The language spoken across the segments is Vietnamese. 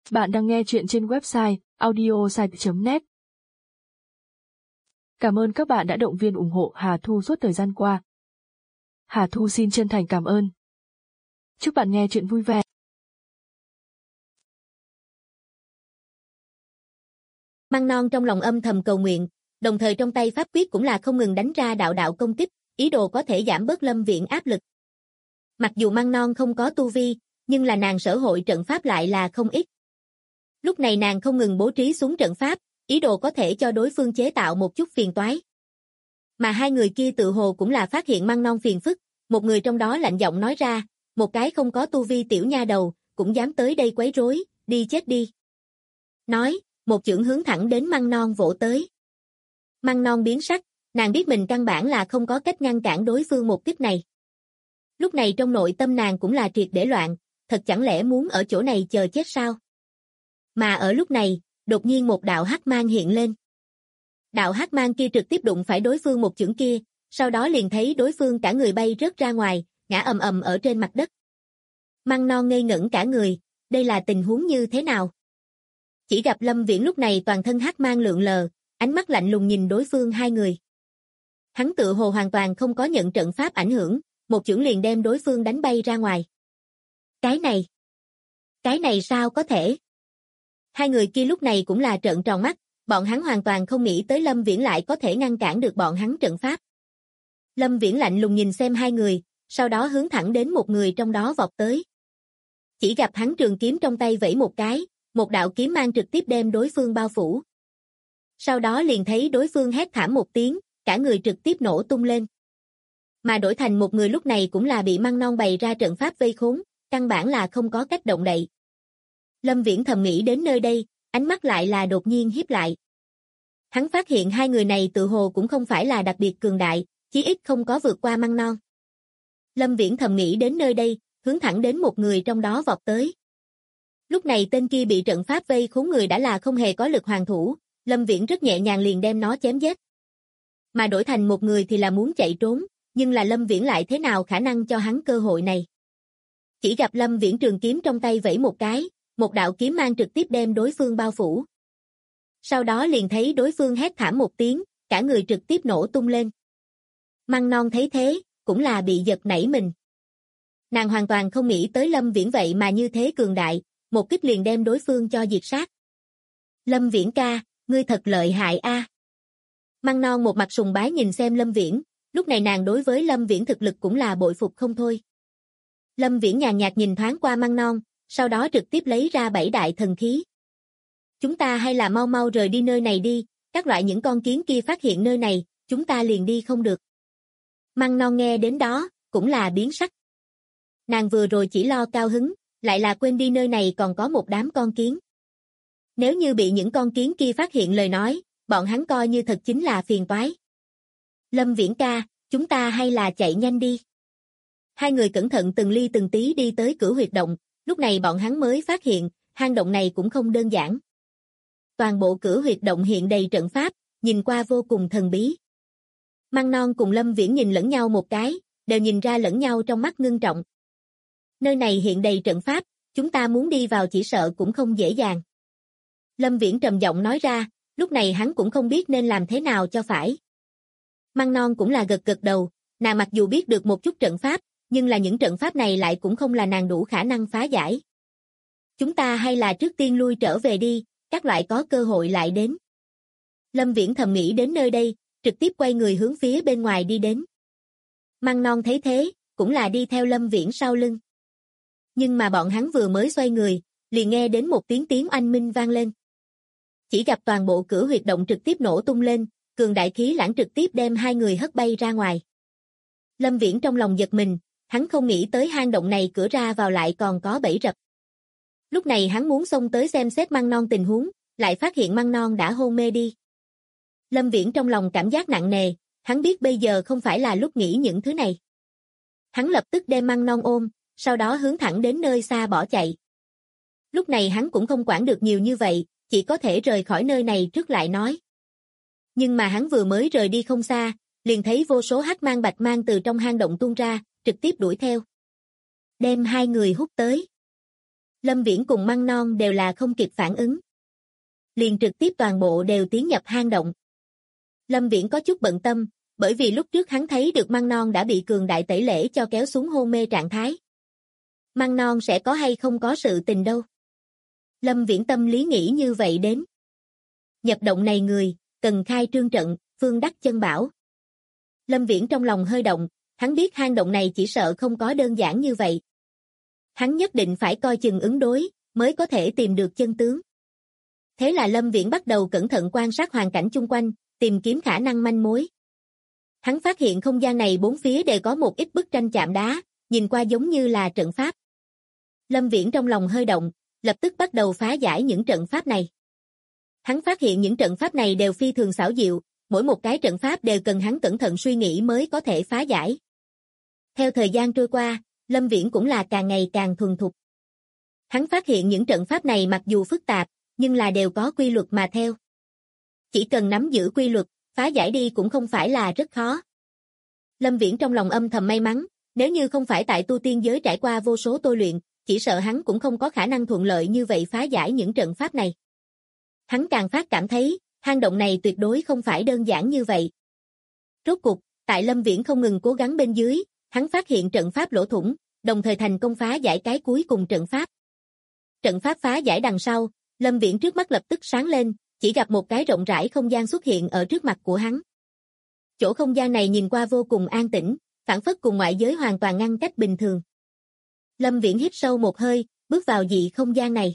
Bạn đang nghe chuyện trên website audiosite.net. Cảm ơn các bạn đã động viên ủng hộ Hà Thu suốt thời gian qua. Hà Thu xin chân thành cảm ơn. Chúc bạn nghe chuyện vui vẻ. Măng Non trong lòng âm thầm cầu nguyện, đồng thời trong tay pháp quyết cũng là không ngừng đánh ra đạo đạo công kích, ý đồ có thể giảm bớt Lâm Viễn áp lực. Mặc dù Măng Non không có tu vi, nhưng là nàng sở hội trận pháp lại là không ít. Lúc này nàng không ngừng bố trí xuống trận pháp, ý đồ có thể cho đối phương chế tạo một chút phiền toái. Mà hai người kia tự hồ cũng là phát hiện Măng Non phiền phức, một người trong đó lạnh giọng nói ra, một cái không có tu vi tiểu nha đầu, cũng dám tới đây quấy rối, đi chết đi. Nói, một chưởng hướng thẳng đến Măng Non vỗ tới. Măng Non biến sắc, nàng biết mình căn bản là không có cách ngăn cản đối phương một kích này. Lúc này trong nội tâm nàng cũng là triệt để loạn, thật chẳng lẽ muốn ở chỗ này chờ chết sao? Mà ở lúc này, đột nhiên một đạo hắc mang hiện lên. Đạo hắc mang kia trực tiếp đụng phải đối phương một chưởng kia, sau đó liền thấy đối phương cả người bay rớt ra ngoài, ngã ầm ầm ở trên mặt đất. Măng Non ngây ngẩn cả người, đây là tình huống như thế nào? Chỉ gặp Lâm Viễn lúc này toàn thân hắc mang lượn lờ, ánh mắt lạnh lùng nhìn đối phương hai người. Hắn tự hồ hoàn toàn không có nhận trận pháp ảnh hưởng, một chưởng liền đem đối phương đánh bay ra ngoài. Cái này sao có thể? Hai người kia lúc này cũng là trợn tròn mắt, bọn hắn hoàn toàn không nghĩ tới Lâm Viễn lại có thể ngăn cản được bọn hắn trận pháp. Lâm Viễn lạnh lùng nhìn xem hai người, sau đó hướng thẳng đến một người trong đó vọt tới. Chỉ gặp hắn trường kiếm trong tay vẫy một cái, một đạo kiếm mang trực tiếp đem đối phương bao phủ. Sau đó liền thấy đối phương hét thảm một tiếng, cả người trực tiếp nổ tung lên. Mà đổi thành một người lúc này cũng là bị Măng Non bày ra trận pháp vây khốn, căn bản là không có cách động đậy. Lâm Viễn thầm nghĩ đến nơi đây, ánh mắt lại là đột nhiên híp lại. Hắn phát hiện hai người này tự hồ cũng không phải là đặc biệt cường đại, chí ít không có vượt qua Măng Non. Lâm Viễn thầm nghĩ đến nơi đây, hướng thẳng đến một người trong đó vọt tới. Lúc này tên kia bị trận pháp vây khốn người đã là không hề có lực hoàn thủ, Lâm Viễn rất nhẹ nhàng liền đem nó chém giết. Mà đổi thành một người thì là muốn chạy trốn, nhưng là Lâm Viễn lại thế nào khả năng cho hắn cơ hội này. Chỉ gặp Lâm Viễn trường kiếm trong tay vẫy một cái, một đạo kiếm mang trực tiếp đem đối phương bao phủ. Sau đó liền thấy đối phương hét thảm một tiếng, cả người trực tiếp nổ tung lên. Măng Non thấy thế, cũng là bị giật nảy mình. Nàng hoàn toàn không nghĩ tới Lâm Viễn vậy mà như thế cường đại, một kích liền đem đối phương cho diệt sát. Lâm Viễn ca, ngươi thật lợi hại a. Măng Non một mặt sùng bái nhìn xem Lâm Viễn, lúc này nàng đối với Lâm Viễn thực lực cũng là bội phục không thôi. Lâm Viễn nhàn nhạt nhìn thoáng qua Măng Non, sau đó trực tiếp lấy ra 7 đại thần khí. Chúng ta hay là mau mau rời đi nơi này đi, các loại những con kiến kia phát hiện nơi này, chúng ta liền đi không được. Măng Non nghe đến đó, cũng là biến sắc. Nàng vừa rồi chỉ lo cao hứng, lại là quên đi nơi này còn có một đám con kiến. Nếu như bị những con kiến kia phát hiện lời nói, bọn hắn coi như thật chính là phiền toái. Lâm Viễn ca, chúng ta hay là chạy nhanh đi. Hai người cẩn thận từng ly từng tí đi tới Cửu Huyệt Động, lúc này bọn hắn mới phát hiện, hang động này cũng không đơn giản. Toàn bộ Cửu Huyệt Động hiện đầy trận pháp, nhìn qua vô cùng thần bí. Măng Non cùng Lâm Viễn nhìn lẫn nhau một cái, đều nhìn ra lẫn nhau trong mắt ngưng trọng. Nơi này hiện đầy trận pháp, chúng ta muốn đi vào chỉ sợ cũng không dễ dàng. Lâm Viễn trầm giọng nói ra, lúc này hắn cũng không biết nên làm thế nào cho phải. Măng Non cũng là gật gật đầu, nàng mặc dù biết được một chút trận pháp, nhưng là những trận pháp này lại cũng không là nàng đủ khả năng phá giải. Chúng ta hay là trước tiên lui trở về đi, các loại có cơ hội lại đến. Lâm Viễn thầm nghĩ đến nơi đây, trực tiếp quay người hướng phía bên ngoài đi đến. Măng Non thấy thế, cũng là đi theo Lâm Viễn sau lưng. Nhưng mà bọn hắn vừa mới xoay người, liền nghe đến một tiếng oanh minh vang lên. Chỉ gặp toàn bộ Cửu Huyệt Động trực tiếp nổ tung lên, cường đại khí lãng trực tiếp đem hai người hất bay ra ngoài. Lâm Viễn trong lòng giật mình, hắn không nghĩ tới hang động này cửa ra vào lại còn có bẫy rập. Lúc này hắn muốn xông tới xem xét Măng Non tình huống, lại phát hiện Măng Non đã hôn mê đi. Lâm Viễn trong lòng cảm giác nặng nề, hắn biết bây giờ không phải là lúc nghĩ những thứ này. Hắn lập tức đem Măng Non ôm, sau đó hướng thẳng đến nơi xa bỏ chạy. Lúc này hắn cũng không quản được nhiều như vậy, chỉ có thể rời khỏi nơi này trước lại nói. Nhưng mà hắn vừa mới rời đi không xa, liền thấy vô số hắc mang bạch mang từ trong hang động tuôn ra, trực tiếp đuổi theo. Đem hai người hút tới. Lâm Viễn cùng Măng Non đều là không kịp phản ứng. Liền trực tiếp toàn bộ đều tiến nhập hang động. Lâm Viễn có chút bận tâm, bởi vì lúc trước hắn thấy được Măng Non đã bị cường đại tẩy lễ cho kéo xuống hôn mê trạng thái. Măng Non sẽ có hay không có sự tình đâu. Lâm Viễn tâm lý nghĩ như vậy đến. Nhập động này người, cần khai trương trận, Phương Đắc Chân bảo. Lâm Viễn trong lòng hơi động, hắn biết hang động này chỉ sợ không có đơn giản như vậy. Hắn nhất định phải coi chừng ứng đối, mới có thể tìm được chân tướng. Thế là Lâm Viễn bắt đầu cẩn thận quan sát hoàn cảnh chung quanh, tìm kiếm khả năng manh mối. Hắn phát hiện không gian này bốn phía đều có một ít bức tranh chạm đá, nhìn qua giống như là trận pháp. Lâm Viễn trong lòng hơi động, lập tức bắt đầu phá giải những trận pháp này. Hắn phát hiện những trận pháp này đều phi thường xảo diệu, mỗi một cái trận pháp đều cần hắn cẩn thận suy nghĩ mới có thể phá giải. Theo thời gian trôi qua, Lâm Viễn cũng là càng ngày càng thuần thục. Hắn phát hiện những trận pháp này mặc dù phức tạp, nhưng là đều có quy luật mà theo. Chỉ cần nắm giữ quy luật, phá giải đi cũng không phải là rất khó. Lâm Viễn trong lòng âm thầm may mắn, nếu như không phải tại tu tiên giới trải qua vô số tôi luyện, chỉ sợ hắn cũng không có khả năng thuận lợi như vậy phá giải những trận pháp này. Hắn càng phát cảm thấy, hang động này tuyệt đối không phải đơn giản như vậy. Rốt cục, tại Lâm Viễn không ngừng cố gắng bên dưới, hắn phát hiện trận pháp lỗ thủng, đồng thời thành công phá giải cái cuối cùng trận pháp. Trận pháp phá giải đằng sau, Lâm Viễn trước mắt lập tức sáng lên, chỉ gặp một cái rộng rãi không gian xuất hiện ở trước mặt của hắn. Chỗ không gian này nhìn qua vô cùng an tĩnh, phảng phất cùng ngoại giới hoàn toàn ngăn cách bình thường. Lâm Viễn hít sâu một hơi, bước vào dị không gian này.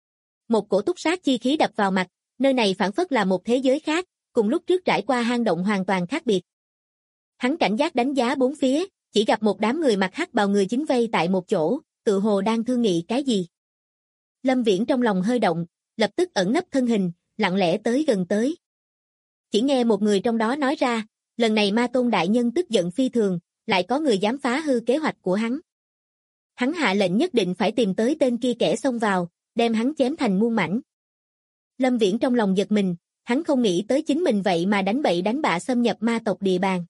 Một cổ túc sát chi khí đập vào mặt, nơi này phảng phất là một thế giới khác, cùng lúc trước trải qua hang động hoàn toàn khác biệt. Hắn cảnh giác đánh giá bốn phía, chỉ gặp một đám người mặc hắc bào người chính vây tại một chỗ, tự hồ đang thương nghị cái gì. Lâm Viễn trong lòng hơi động, lập tức ẩn nấp thân hình, lặng lẽ tới gần tới. Chỉ nghe một người trong đó nói ra, lần này Ma Tôn đại nhân tức giận phi thường, lại có người dám phá hư kế hoạch của hắn. Hắn hạ lệnh nhất định phải tìm tới tên kia kẻ xông vào, đem hắn chém thành muôn mảnh. Lâm Viễn trong lòng giật mình, hắn không nghĩ tới chính mình vậy mà đánh bậy đánh bạ xâm nhập ma tộc địa bàn.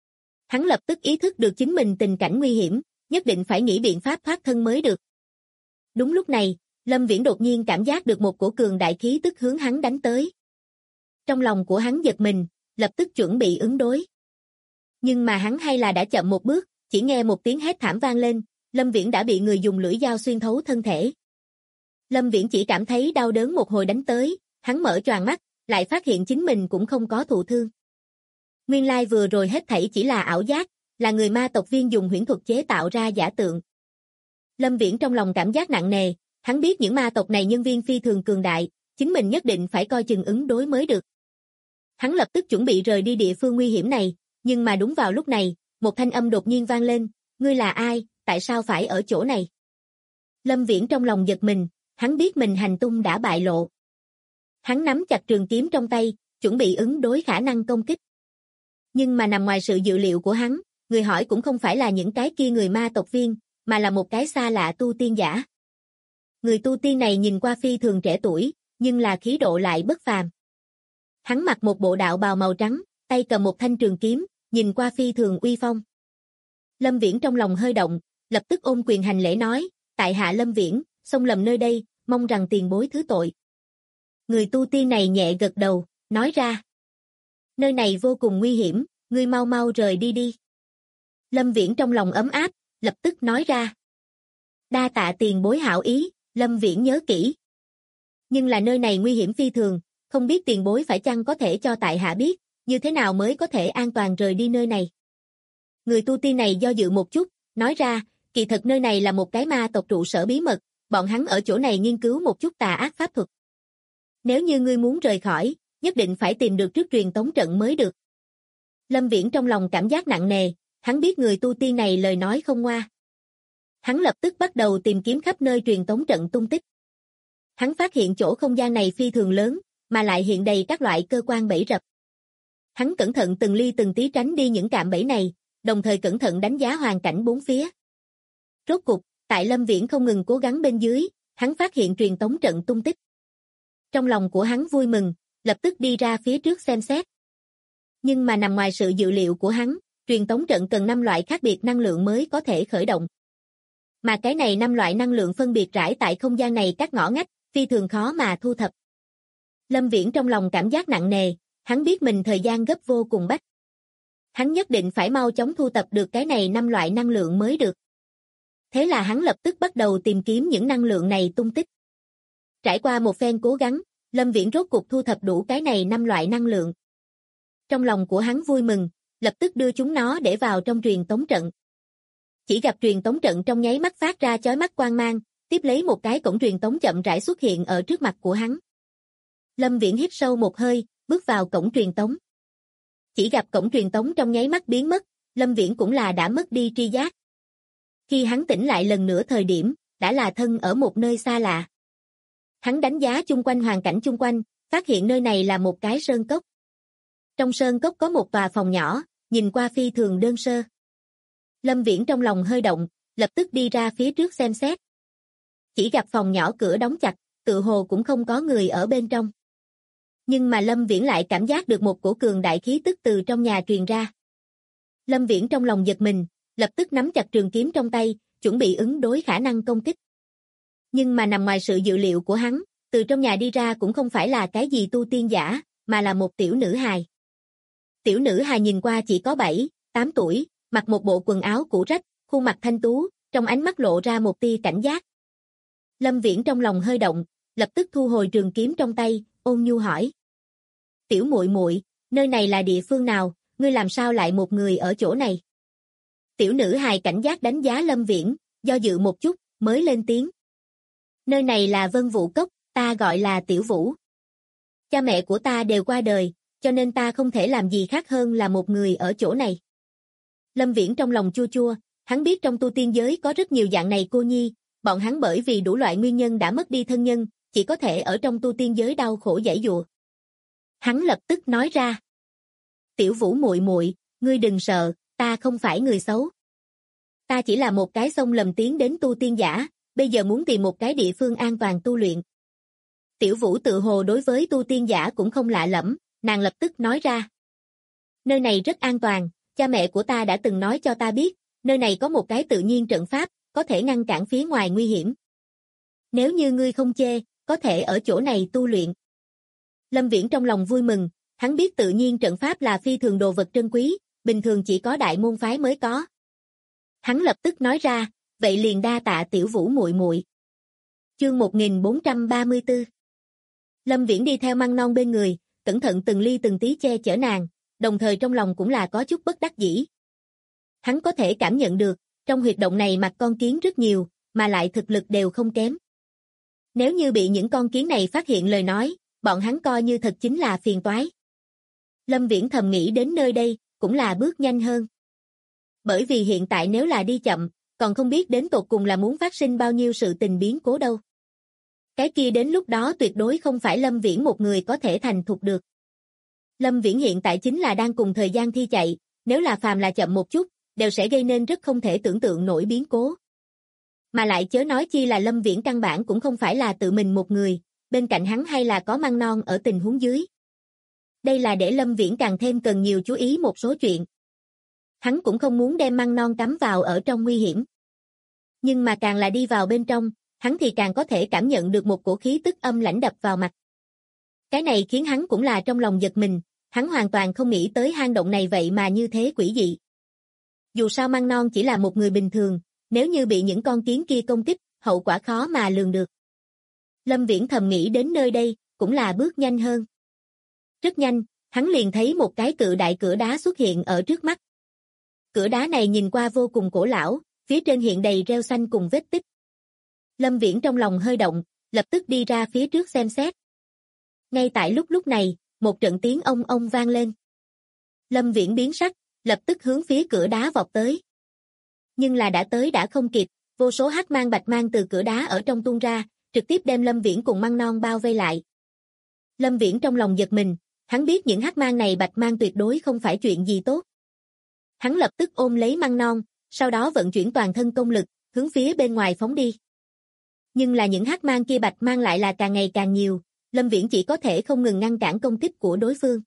Hắn lập tức ý thức được chính mình tình cảnh nguy hiểm, nhất định phải nghĩ biện pháp thoát thân mới được. Đúng lúc này, Lâm Viễn đột nhiên cảm giác được một cổ cường đại khí tức hướng hắn đánh tới. Trong lòng của hắn giật mình, lập tức chuẩn bị ứng đối. Nhưng mà hắn hay là đã chậm một bước, chỉ nghe một tiếng hét thảm vang lên, Lâm Viễn đã bị người dùng lưỡi dao xuyên thấu thân thể. Lâm Viễn chỉ cảm thấy đau đớn một hồi đánh tới, hắn mở choàng mắt, lại phát hiện chính mình cũng không có thụ thương. Nguyên lai vừa rồi hết thảy chỉ là ảo giác, là người ma tộc viên dùng huyễn thuật chế tạo ra giả tượng. Lâm Viễn trong lòng cảm giác nặng nề, hắn biết những ma tộc này nhân viên phi thường cường đại, chính mình nhất định phải coi chừng ứng đối mới được. Hắn lập tức chuẩn bị rời đi địa phương nguy hiểm này, nhưng mà đúng vào lúc này, một thanh âm đột nhiên vang lên, ngươi là ai, tại sao phải ở chỗ này? Lâm Viễn trong lòng giật mình, hắn biết mình hành tung đã bại lộ. Hắn nắm chặt trường kiếm trong tay, chuẩn bị ứng đối khả năng công kích. Nhưng mà nằm ngoài sự dự liệu của hắn, người hỏi cũng không phải là những cái kia người ma tộc viên, mà là một cái xa lạ tu tiên giả. Người tu tiên này nhìn qua phi thường trẻ tuổi, nhưng là khí độ lại bất phàm. Hắn mặc một bộ đạo bào màu trắng, tay cầm một thanh trường kiếm, nhìn qua phi thường uy phong. Lâm Viễn trong lòng hơi động, lập tức ôm quyền hành lễ nói, tại hạ Lâm Viễn, xông lầm nơi đây, mong rằng tiền bối thứ tội. Người tu tiên này nhẹ gật đầu, nói ra. Nơi này vô cùng nguy hiểm, ngươi mau mau rời đi đi. Lâm Viễn trong lòng ấm áp, lập tức nói ra. Đa tạ tiền bối hảo ý, Lâm Viễn nhớ kỹ. Nhưng là nơi này nguy hiểm phi thường, không biết tiền bối phải chăng có thể cho tại hạ biết, như thế nào mới có thể an toàn rời đi nơi này. Người tu tiên này do dự một chút, nói ra, kỳ thật nơi này là một cái ma tộc trụ sở bí mật, bọn hắn ở chỗ này nghiên cứu một chút tà ác pháp thuật. Nếu như ngươi muốn rời khỏi, nhất định phải tìm được trước truyền tống trận mới được. Lâm Viễn trong lòng cảm giác nặng nề, hắn biết người tu tiên này lời nói không ngoa. Hắn lập tức bắt đầu tìm kiếm khắp nơi truyền tống trận tung tích. Hắn phát hiện chỗ không gian này phi thường lớn, mà lại hiện đầy các loại cơ quan bẫy rập. Hắn cẩn thận từng ly từng tí tránh đi những cạm bẫy này, đồng thời cẩn thận đánh giá hoàn cảnh bốn phía. Rốt cục, tại Lâm Viễn không ngừng cố gắng bên dưới, hắn phát hiện truyền tống trận tung tích. Trong lòng của hắn vui mừng, lập tức đi ra phía trước xem xét. Nhưng mà nằm ngoài sự dự liệu của hắn, truyền tống trận cần 5 loại khác biệt năng lượng mới có thể khởi động. Mà cái này 5 loại năng lượng phân biệt rải tại không gian này các ngõ ngách, phi thường khó mà thu thập. Lâm Viễn trong lòng cảm giác nặng nề, hắn biết mình thời gian gấp vô cùng bách. Hắn nhất định phải mau chóng thu thập được cái này 5 loại năng lượng mới được. Thế là hắn lập tức bắt đầu tìm kiếm những năng lượng này tung tích. Trải qua một phen cố gắng, Lâm Viễn rốt cục thu thập đủ cái này 5 loại năng lượng. Trong lòng của hắn vui mừng, lập tức đưa chúng nó để vào trong truyền tống trận. Chỉ gặp truyền tống trận trong nháy mắt phát ra chói mắt quang mang, tiếp lấy một cái cổng truyền tống chậm rãi xuất hiện ở trước mặt của hắn. Lâm Viễn hít sâu một hơi, bước vào cổng truyền tống. Chỉ gặp cổng truyền tống trong nháy mắt biến mất, Lâm Viễn cũng là đã mất đi tri giác. Khi hắn tỉnh lại lần nữa thời điểm, đã là thân ở một nơi xa lạ. Hắn đánh giá chung quanh hoàn cảnh chung quanh, phát hiện nơi này là một cái sơn cốc. Trong sơn cốc có một tòa phòng nhỏ, nhìn qua phi thường đơn sơ. Lâm Viễn trong lòng hơi động, lập tức đi ra phía trước xem xét. Chỉ gặp phòng nhỏ cửa đóng chặt, tự hồ cũng không có người ở bên trong. Nhưng mà Lâm Viễn lại cảm giác được một cổ cường đại khí tức từ trong nhà truyền ra. Lâm Viễn trong lòng giật mình, lập tức nắm chặt trường kiếm trong tay, chuẩn bị ứng đối khả năng công kích. Nhưng mà nằm ngoài sự dự liệu của hắn, từ trong nhà đi ra cũng không phải là cái gì tu tiên giả, mà là một tiểu nữ hài. Tiểu nữ hài nhìn qua chỉ có 7, 8 tuổi, mặc một bộ quần áo cũ rách, khuôn mặt thanh tú, trong ánh mắt lộ ra một tia cảnh giác. Lâm Viễn trong lòng hơi động, lập tức thu hồi trường kiếm trong tay, ôn nhu hỏi. Tiểu muội muội, nơi này là địa phương nào, ngươi làm sao lại một người ở chỗ này? Tiểu nữ hài cảnh giác đánh giá Lâm Viễn, do dự một chút, mới lên tiếng. Nơi này là Vân Vũ Cốc, ta gọi là Tiểu Vũ. Cha mẹ của ta đều qua đời, cho nên ta không thể làm gì khác hơn là một người ở chỗ này. Lâm Viễn trong lòng chua chua, hắn biết trong tu tiên giới có rất nhiều dạng này cô nhi, bọn hắn bởi vì đủ loại nguyên nhân đã mất đi thân nhân, chỉ có thể ở trong tu tiên giới đau khổ giãy giụa. Hắn lập tức nói ra. Tiểu Vũ muội muội, ngươi đừng sợ, ta không phải người xấu. Ta chỉ là một cái xông lầm tiến đến tu tiên giả, bây giờ muốn tìm một cái địa phương an toàn tu luyện. Tiểu Vũ tự hồ đối với tu tiên giả cũng không lạ lẫm, nàng lập tức nói ra. Nơi này rất an toàn, cha mẹ của ta đã từng nói cho ta biết, nơi này có một cái tự nhiên trận pháp, có thể ngăn cản phía ngoài nguy hiểm. Nếu như ngươi không chê, có thể ở chỗ này tu luyện. Lâm Viễn trong lòng vui mừng, hắn biết tự nhiên trận pháp là phi thường đồ vật trân quý, bình thường chỉ có đại môn phái mới có. Hắn lập tức nói ra, vậy liền đa tạ Tiểu Vũ muội muội. Chương 1434. Lâm Viễn đi theo Măng Non bên người, cẩn thận từng ly từng tí che chở nàng, đồng thời trong lòng cũng là có chút bất đắc dĩ. Hắn có thể cảm nhận được, trong huyệt động này mặt con kiến rất nhiều, mà lại thực lực đều không kém. Nếu như bị những con kiến này phát hiện lời nói, bọn hắn coi như thật chính là phiền toái. Lâm Viễn thầm nghĩ đến nơi đây, cũng là bước nhanh hơn. Bởi vì hiện tại nếu là đi chậm, còn không biết đến tột cùng là muốn phát sinh bao nhiêu sự tình biến cố đâu. Cái kia đến lúc đó tuyệt đối không phải Lâm Viễn một người có thể thành thục được. Lâm Viễn hiện tại chính là đang cùng thời gian thi chạy, nếu là phàm là chậm một chút, đều sẽ gây nên rất không thể tưởng tượng nổi biến cố. Mà lại chớ nói chi là Lâm Viễn căn bản cũng không phải là tự mình một người, bên cạnh hắn hay là có Măng Non ở tình huống dưới. Đây là để Lâm Viễn càng thêm cần nhiều chú ý một số chuyện. Hắn cũng không muốn đem Măng Non cắm vào ở trong nguy hiểm. Nhưng mà càng là đi vào bên trong, hắn thì càng có thể cảm nhận được một cổ khí tức âm lãnh đập vào mặt. Cái này khiến hắn cũng là trong lòng giật mình, hắn hoàn toàn không nghĩ tới hang động này vậy mà như thế quỷ dị. Dù sao Măng Non chỉ là một người bình thường, nếu như bị những con kiến kia công kích, hậu quả khó mà lường được. Lâm Viễn thầm nghĩ đến nơi đây, cũng là bước nhanh hơn. Rất nhanh, hắn liền thấy một cái cự đại cửa đá xuất hiện ở trước mắt. Cửa đá này nhìn qua vô cùng cổ lão, phía trên hiện đầy rêu xanh cùng vết tích. Lâm Viễn trong lòng hơi động, lập tức đi ra phía trước xem xét. Ngay tại lúc này, một trận tiếng ông ông vang lên. Lâm Viễn biến sắc, lập tức hướng phía cửa đá vọt tới. Nhưng là đã tới đã không kịp, vô số hắc mang bạch mang từ cửa đá ở trong tuôn ra, trực tiếp đem Lâm Viễn cùng Măng Non bao vây lại. Lâm Viễn trong lòng giật mình, hắn biết những hắc mang này bạch mang tuyệt đối không phải chuyện gì tốt. Hắn lập tức ôm lấy Măng Non, sau đó vận chuyển toàn thân công lực, hướng phía bên ngoài phóng đi. Nhưng là những hắc mang kia bạch mang lại là càng ngày càng nhiều, Lâm Viễn chỉ có thể không ngừng ngăn cản công kích của đối phương.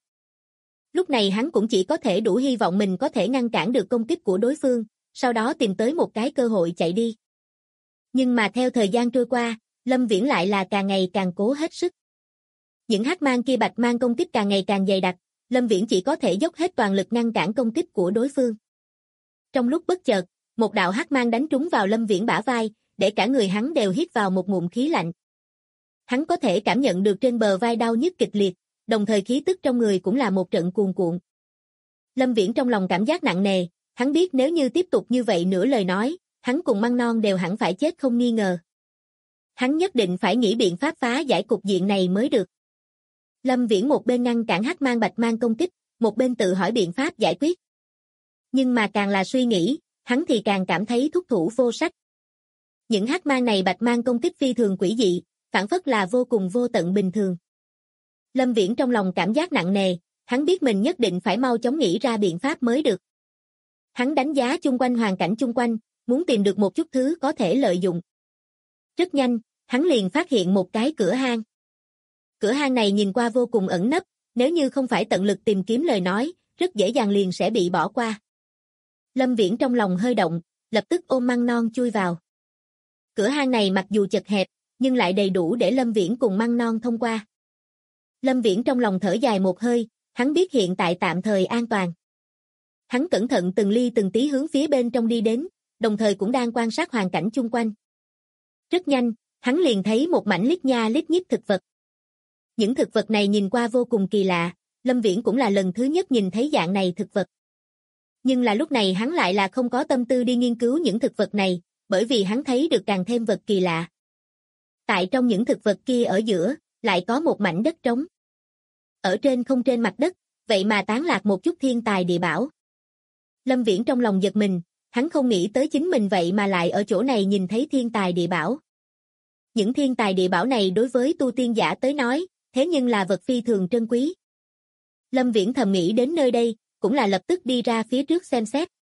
Lúc này hắn cũng chỉ có thể đủ hy vọng mình có thể ngăn cản được công kích của đối phương, sau đó tìm tới một cái cơ hội chạy đi. Nhưng mà theo thời gian trôi qua, Lâm Viễn lại là càng ngày càng cố hết sức. Những hắc mang kia bạch mang công kích càng ngày càng dày đặc, Lâm Viễn chỉ có thể dốc hết toàn lực ngăn cản công kích của đối phương. Trong lúc bất chợt, một đạo hắc mang đánh trúng vào Lâm Viễn bả vai, để cả người hắn đều hít vào một ngụm khí lạnh. Hắn có thể cảm nhận được trên bờ vai đau nhức kịch liệt, đồng thời khí tức trong người cũng là một trận cuồn cuộn. Lâm Viễn trong lòng cảm giác nặng nề, hắn biết nếu như tiếp tục như vậy nữa lời nói, hắn cùng Măng Non đều hẳn phải chết không nghi ngờ. Hắn nhất định phải nghĩ biện pháp phá giải cục diện này mới được. Lâm Viễn một bên ngăn cản hắc mang bạch mang công kích, một bên tự hỏi biện pháp giải quyết. Nhưng mà càng là suy nghĩ, hắn thì càng cảm thấy thúc thủ vô sách. Những hắc mang này bạch mang công kích phi thường quỷ dị, phản phất là vô cùng vô tận bình thường. Lâm Viễn trong lòng cảm giác nặng nề, hắn biết mình nhất định phải mau chóng nghĩ ra biện pháp mới được. Hắn đánh giá chung quanh hoàn cảnh chung quanh, muốn tìm được một chút thứ có thể lợi dụng. Rất nhanh, hắn liền phát hiện một cái cửa hang. Cửa hang này nhìn qua vô cùng ẩn nấp, nếu như không phải tận lực tìm kiếm lời nói, rất dễ dàng liền sẽ bị bỏ qua. Lâm Viễn trong lòng hơi động, lập tức ôm Măng Non chui vào. Cửa hang này mặc dù chật hẹp, nhưng lại đầy đủ để Lâm Viễn cùng Măng Non thông qua. Lâm Viễn trong lòng thở dài một hơi, hắn biết hiện tại tạm thời an toàn. Hắn cẩn thận từng ly từng tí hướng phía bên trong đi đến, đồng thời cũng đang quan sát hoàn cảnh chung quanh. Rất nhanh, hắn liền thấy một mảnh lít nha lít nhít thực vật. Những thực vật này nhìn qua vô cùng kỳ lạ, Lâm Viễn cũng là lần thứ nhất nhìn thấy dạng này thực vật. Nhưng là lúc này hắn lại là không có tâm tư đi nghiên cứu những thực vật này, bởi vì hắn thấy được càng thêm vật kỳ lạ. Tại trong những thực vật kia ở giữa, lại có một mảnh đất trống. Ở trên không trên mặt đất, vậy mà tán lạc một chút thiên tài địa bảo. Lâm Viễn trong lòng giật mình, hắn không nghĩ tới chính mình vậy mà lại ở chỗ này nhìn thấy thiên tài địa bảo. Những thiên tài địa bảo này đối với tu tiên giả tới nói, thế nhưng là vật phi thường trân quý. Lâm Viễn thầm nghĩ đến nơi đây, cũng là lập tức đi ra phía trước xem xét.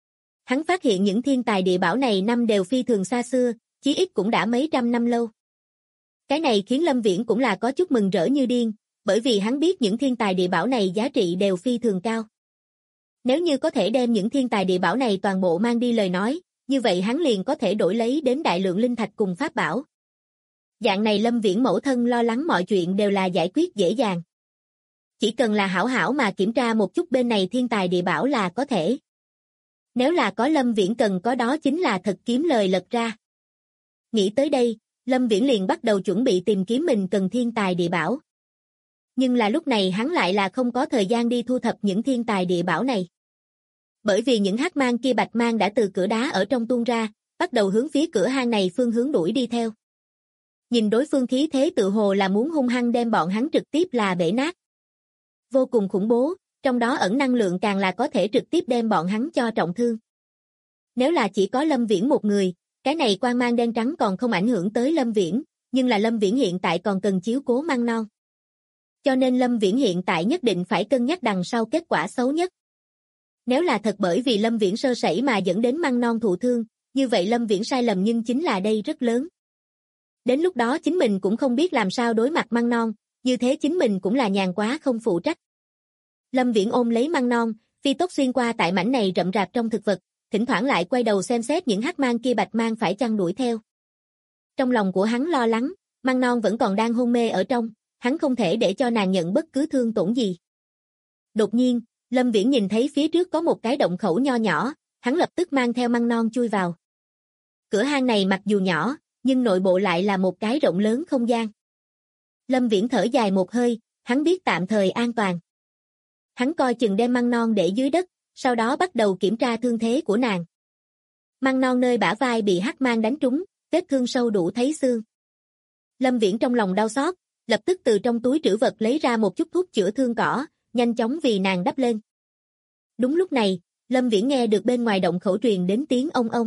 Hắn phát hiện những thiên tài địa bảo này năm đều phi thường xa xưa, chí ít cũng đã mấy trăm năm lâu. Cái này khiến Lâm Viễn cũng là có chút mừng rỡ như điên, bởi vì hắn biết những thiên tài địa bảo này giá trị đều phi thường cao. Nếu như có thể đem những thiên tài địa bảo này toàn bộ mang đi lời nói, như vậy hắn liền có thể đổi lấy đến đại lượng linh thạch cùng pháp bảo. Dạng này Lâm Viễn mẫu thân lo lắng mọi chuyện đều là giải quyết dễ dàng. Chỉ cần là hảo hảo mà kiểm tra một chút bên này thiên tài địa bảo là có thể. Nếu là có Lâm Viễn cần có đó chính là thật kiếm lời lật ra. Nghĩ tới đây, Lâm Viễn liền bắt đầu chuẩn bị tìm kiếm mình cần thiên tài địa bảo. Nhưng là lúc này hắn lại là không có thời gian đi thu thập những thiên tài địa bảo này. Bởi vì những hắc mang kia bạch mang đã từ cửa đá ở trong tuôn ra, bắt đầu hướng phía cửa hang này phương hướng đuổi đi theo. Nhìn đối phương khí thế tự hồ là muốn hung hăng đem bọn hắn trực tiếp là bể nát. Vô cùng khủng bố, trong đó ẩn năng lượng càng là có thể trực tiếp đem bọn hắn cho trọng thương. Nếu là chỉ có Lâm Viễn một người, cái này quang mang đen trắng còn không ảnh hưởng tới Lâm Viễn, nhưng là Lâm Viễn hiện tại còn cần chiếu cố Măng Non. Cho nên Lâm Viễn hiện tại nhất định phải cân nhắc đằng sau kết quả xấu nhất. Nếu là thật bởi vì Lâm Viễn sơ sẩy mà dẫn đến Măng Non thụ thương, như vậy Lâm Viễn sai lầm nhưng chính là đây rất lớn. Đến lúc đó chính mình cũng không biết làm sao đối mặt Măng Non, như thế chính mình cũng là nhàn quá không phụ trách. Lâm Viễn ôm lấy Măng Non, phi tốc xuyên qua tại mảnh này rậm rạp trong thực vật, thỉnh thoảng lại quay đầu xem xét những hắc mang kia bạch mang phải chăng đuổi theo. Trong lòng của hắn lo lắng, Măng Non vẫn còn đang hôn mê ở trong, hắn không thể để cho nàng nhận bất cứ thương tổn gì. Đột nhiên, Lâm Viễn nhìn thấy phía trước có một cái động khẩu nho nhỏ, hắn lập tức mang theo Măng Non chui vào. Cửa hang này mặc dù nhỏ, nhưng nội bộ lại là một cái rộng lớn không gian. Lâm Viễn thở dài một hơi, hắn biết tạm thời an toàn. Hắn coi chừng đem Măng Non để dưới đất, sau đó bắt đầu kiểm tra thương thế của nàng. Măng Non nơi bả vai bị hắc mang đánh trúng, vết thương sâu đủ thấy xương. Lâm Viễn trong lòng đau xót, lập tức từ trong túi trữ vật lấy ra một chút thuốc chữa thương cỏ, nhanh chóng vì nàng đắp lên. Đúng lúc này, Lâm Viễn nghe được bên ngoài động khẩu truyền đến tiếng ông ông.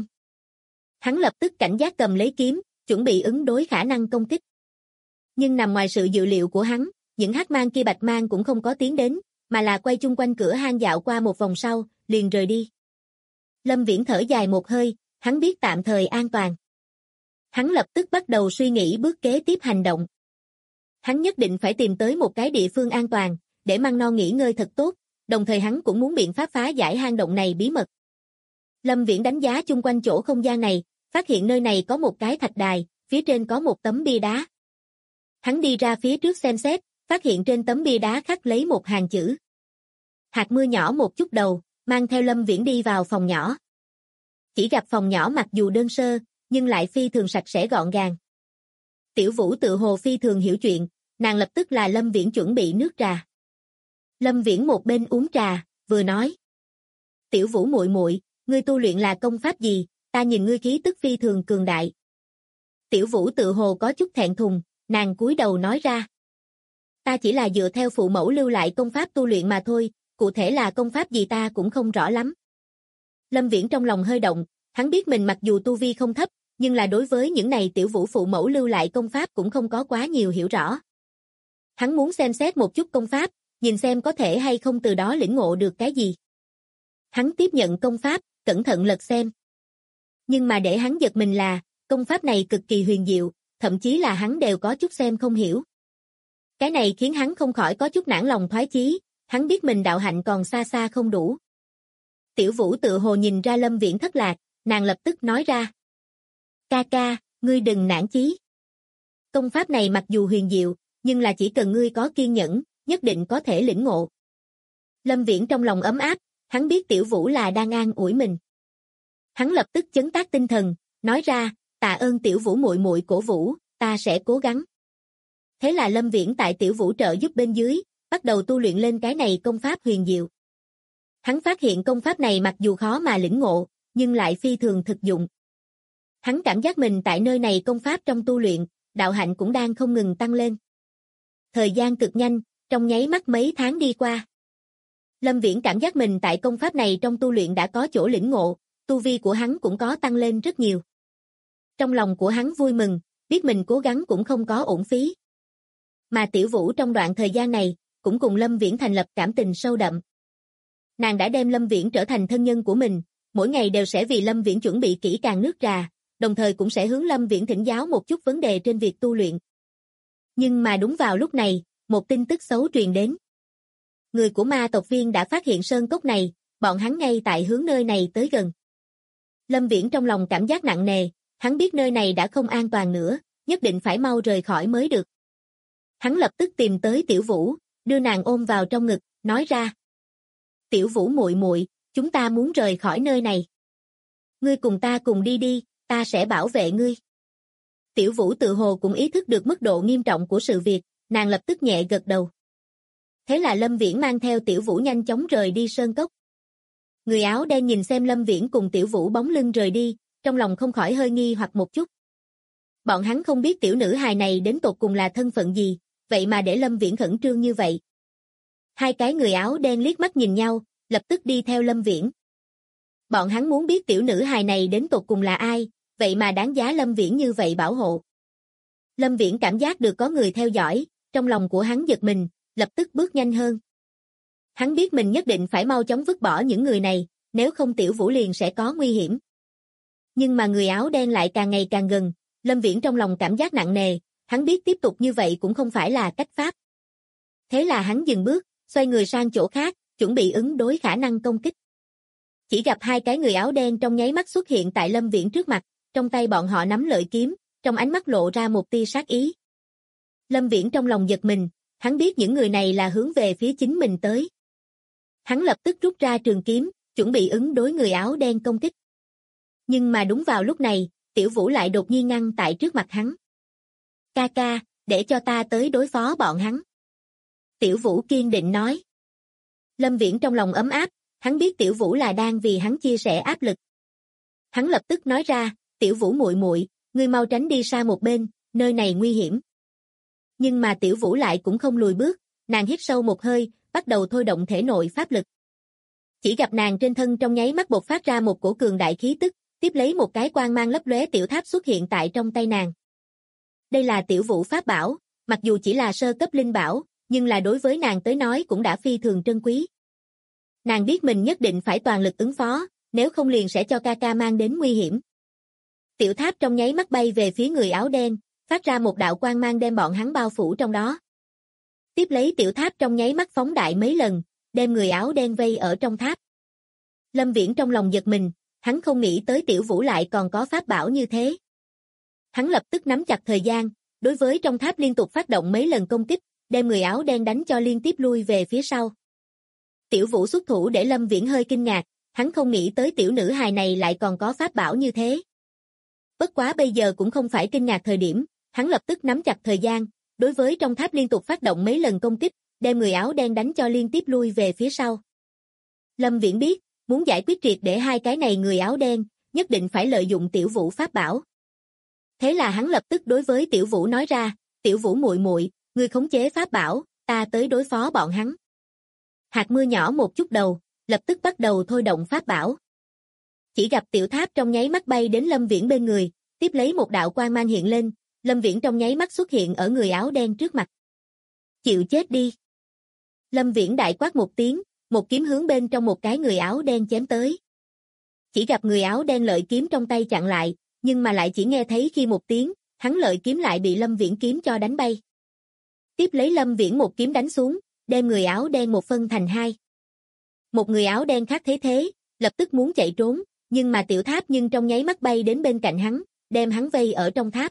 Hắn lập tức cảnh giác cầm lấy kiếm, chuẩn bị ứng đối khả năng công kích. Nhưng nằm ngoài sự dự liệu của hắn, những hắc mang kia bạch mang cũng không có tiến đến, mà là quay chung quanh cửa hang dạo qua một vòng sau, liền rời đi. Lâm Viễn thở dài một hơi, hắn biết tạm thời an toàn. Hắn lập tức bắt đầu suy nghĩ bước kế tiếp hành động. Hắn nhất định phải tìm tới một cái địa phương an toàn, để Măng Non nghỉ ngơi thật tốt, đồng thời hắn cũng muốn biện pháp phá giải hang động này bí mật. Lâm Viễn đánh giá chung quanh chỗ không gian này, phát hiện nơi này có một cái thạch đài, phía trên có một tấm bia đá. Hắn đi ra phía trước xem xét, phát hiện trên tấm bia đá khắc lấy một hàng chữ. Hạt mưa nhỏ một chút đầu, mang theo Lâm Viễn đi vào phòng nhỏ. Chỉ gặp phòng nhỏ mặc dù đơn sơ, nhưng lại phi thường sạch sẽ gọn gàng. Tiểu Vũ tự hồ phi thường hiểu chuyện, nàng lập tức là Lâm Viễn chuẩn bị nước trà. Lâm Viễn một bên uống trà, vừa nói: "Tiểu Vũ muội muội, ngươi tu luyện là công pháp gì? Ta nhìn ngươi khí tức phi thường cường đại." Tiểu Vũ tự hồ có chút thẹn thùng, nàng cúi đầu nói ra: "Ta chỉ là dựa theo phụ mẫu lưu lại công pháp tu luyện mà thôi, cụ thể là công pháp gì ta cũng không rõ lắm." Lâm Viễn trong lòng hơi động, hắn biết mình mặc dù tu vi không thấp, nhưng là đối với những này Tiểu Vũ phụ mẫu lưu lại công pháp cũng không có quá nhiều hiểu rõ. Hắn muốn xem xét một chút công pháp, nhìn xem có thể hay không từ đó lĩnh ngộ được cái gì. Hắn tiếp nhận công pháp, cẩn thận lật xem. Nhưng mà để hắn giật mình là, công pháp này cực kỳ huyền diệu, thậm chí là hắn đều có chút xem không hiểu. Cái này khiến hắn không khỏi có chút nản lòng thoái chí, hắn biết mình đạo hạnh còn xa xa không đủ. Tiểu Vũ tự hồ nhìn ra Lâm Viễn thất lạc, nàng lập tức nói ra: "Ca ca, ngươi đừng nản chí. Công pháp này mặc dù huyền diệu, nhưng là chỉ cần ngươi có kiên nhẫn, nhất định có thể lĩnh ngộ." Lâm Viễn trong lòng ấm áp, hắn biết Tiểu Vũ là đang an ủi mình. Hắn lập tức chấn tác tinh thần, nói ra: "Tạ ơn Tiểu Vũ muội muội cổ vũ, ta sẽ cố gắng." Thế là Lâm Viễn tại Tiểu Vũ trợ giúp bên dưới, bắt đầu tu luyện lên cái này công pháp huyền diệu. Hắn phát hiện công pháp này mặc dù khó mà lĩnh ngộ, nhưng lại phi thường thực dụng. Hắn cảm giác mình tại nơi này công pháp trong tu luyện, đạo hạnh cũng đang không ngừng tăng lên. Thời gian cực nhanh, trong nháy mắt mấy tháng đi qua. Lâm Viễn cảm giác mình tại công pháp này trong tu luyện đã có chỗ lĩnh ngộ, tu vi của hắn cũng có tăng lên rất nhiều. Trong lòng của hắn vui mừng, biết mình cố gắng cũng không có uổng phí. Mà Tiểu Vũ trong đoạn thời gian này, cũng cùng Lâm Viễn thành lập cảm tình sâu đậm. Nàng đã đem Lâm Viễn trở thành thân nhân của mình, mỗi ngày đều sẽ vì Lâm Viễn chuẩn bị kỹ càng nước trà, đồng thời cũng sẽ hướng Lâm Viễn thỉnh giáo một chút vấn đề trên việc tu luyện. Nhưng mà đúng vào lúc này, một tin tức xấu truyền đến. Người của ma tộc viên đã phát hiện sơn cốc này, bọn hắn ngay tại hướng nơi này tới gần. Lâm Viễn trong lòng cảm giác nặng nề, hắn biết nơi này đã không an toàn nữa, nhất định phải mau rời khỏi mới được. Hắn lập tức tìm tới Tiểu Vũ, đưa nàng ôm vào trong ngực, nói ra: "Tiểu Vũ muội muội, chúng ta muốn rời khỏi nơi này. Ngươi cùng ta cùng đi đi, ta sẽ bảo vệ ngươi." Tiểu Vũ tự hồ cũng ý thức được mức độ nghiêm trọng của sự việc, nàng lập tức nhẹ gật đầu. Thế là Lâm Viễn mang theo Tiểu Vũ nhanh chóng rời đi sơn cốc. Người áo đen nhìn xem Lâm Viễn cùng Tiểu Vũ bóng lưng rời đi, trong lòng không khỏi hơi nghi hoặc một chút. Bọn hắn không biết tiểu nữ hài này đến tột cùng là thân phận gì, vậy mà để Lâm Viễn khẩn trương như vậy. Hai cái người áo đen liếc mắt nhìn nhau, lập tức đi theo Lâm Viễn. Bọn hắn muốn biết tiểu nữ hài này đến tột cùng là ai, vậy mà đáng giá Lâm Viễn như vậy bảo hộ. Lâm Viễn cảm giác được có người theo dõi, trong lòng của hắn giật mình, lập tức bước nhanh hơn. Hắn biết mình nhất định phải mau chóng vứt bỏ những người này, nếu không Tiểu Vũ liền sẽ có nguy hiểm. Nhưng mà người áo đen lại càng ngày càng gần, Lâm Viễn trong lòng cảm giác nặng nề, hắn biết tiếp tục như vậy cũng không phải là cách pháp. Thế là hắn dừng bước, xoay người sang chỗ khác, chuẩn bị ứng đối khả năng công kích. Chỉ gặp hai cái người áo đen trong nháy mắt xuất hiện tại Lâm Viễn trước mặt, trong tay bọn họ nắm lợi kiếm, trong ánh mắt lộ ra một tia sát ý. Lâm Viễn trong lòng giật mình, hắn biết những người này là hướng về phía chính mình tới. Hắn lập tức rút ra trường kiếm, chuẩn bị ứng đối người áo đen công kích. Nhưng mà đúng vào lúc này, Tiểu Vũ lại đột nhiên ngăn tại trước mặt hắn. "Ca ca, để cho ta tới đối phó bọn hắn." Tiểu Vũ kiên định nói. Lâm Viễn trong lòng ấm áp, hắn biết Tiểu Vũ là đang vì hắn chia sẻ áp lực. Hắn lập tức nói ra: "Tiểu Vũ muội muội, ngươi mau tránh đi xa một bên, nơi này nguy hiểm." Nhưng mà Tiểu Vũ lại cũng không lùi bước, nàng hít sâu một hơi, bắt đầu thôi động thể nội pháp lực. Chỉ gặp nàng trên thân trong nháy mắt bộc phát ra một cổ cường đại khí tức, tiếp lấy một cái quang mang lấp lóe tiểu tháp xuất hiện tại trong tay nàng. Đây là Tiểu Vũ pháp bảo, mặc dù chỉ là sơ cấp linh bảo, nhưng là đối với nàng tới nói cũng đã phi thường trân quý. Nàng biết mình nhất định phải toàn lực ứng phó, nếu không liền sẽ cho ca ca mang đến nguy hiểm. Tiểu tháp trong nháy mắt bay về phía người áo đen, phát ra một đạo quang mang đem bọn hắn bao phủ trong đó. Tiếp lấy tiểu tháp trong nháy mắt phóng đại mấy lần, đem người áo đen vây ở trong tháp. Lâm Viễn trong lòng giật mình, hắn không nghĩ tới Tiểu Vũ lại còn có pháp bảo như thế. Hắn lập tức nắm chặt thời gian, đối với trong tháp liên tục phát động mấy lần công kích, đem người áo đen đánh cho liên tiếp lui về phía sau. Tiểu Vũ xuất thủ để Lâm Viễn hơi kinh ngạc, hắn không nghĩ tới tiểu nữ hài này lại còn có pháp bảo như thế. Bất quá bây giờ cũng không phải kinh ngạc thời điểm, hắn lập tức nắm chặt thời gian, đối với trong tháp liên tục phát động mấy lần công kích, đem người áo đen đánh cho liên tiếp lui về phía sau. Lâm Viễn biết, muốn giải quyết triệt để hai cái này người áo đen, nhất định phải lợi dụng Tiểu Vũ pháp bảo. Thế là hắn lập tức đối với Tiểu Vũ nói ra, Tiểu Vũ muội muội, ngươi khống chế pháp bảo, ta tới đối phó bọn hắn. Hạt mưa nhỏ một chút đầu, lập tức bắt đầu thôi động pháp bảo. Chỉ gặp tiểu tháp trong nháy mắt bay đến Lâm Viễn bên người, tiếp lấy một đạo quang mang hiện lên, Lâm Viễn trong nháy mắt xuất hiện ở người áo đen trước mặt. Chịu chết đi. Lâm Viễn đại quát một tiếng, một kiếm hướng bên trong một cái người áo đen chém tới. Chỉ gặp người áo đen lợi kiếm trong tay chặn lại, nhưng mà lại chỉ nghe thấy khi một tiếng, hắn lợi kiếm lại bị Lâm Viễn kiếm cho đánh bay. Tiếp lấy Lâm Viễn một kiếm đánh xuống, đem người áo đen một phân thành hai. Một người áo đen khác thấy thế, lập tức muốn chạy trốn, nhưng mà tiểu tháp nhưng trong nháy mắt bay đến bên cạnh hắn, đem hắn vây ở trong tháp.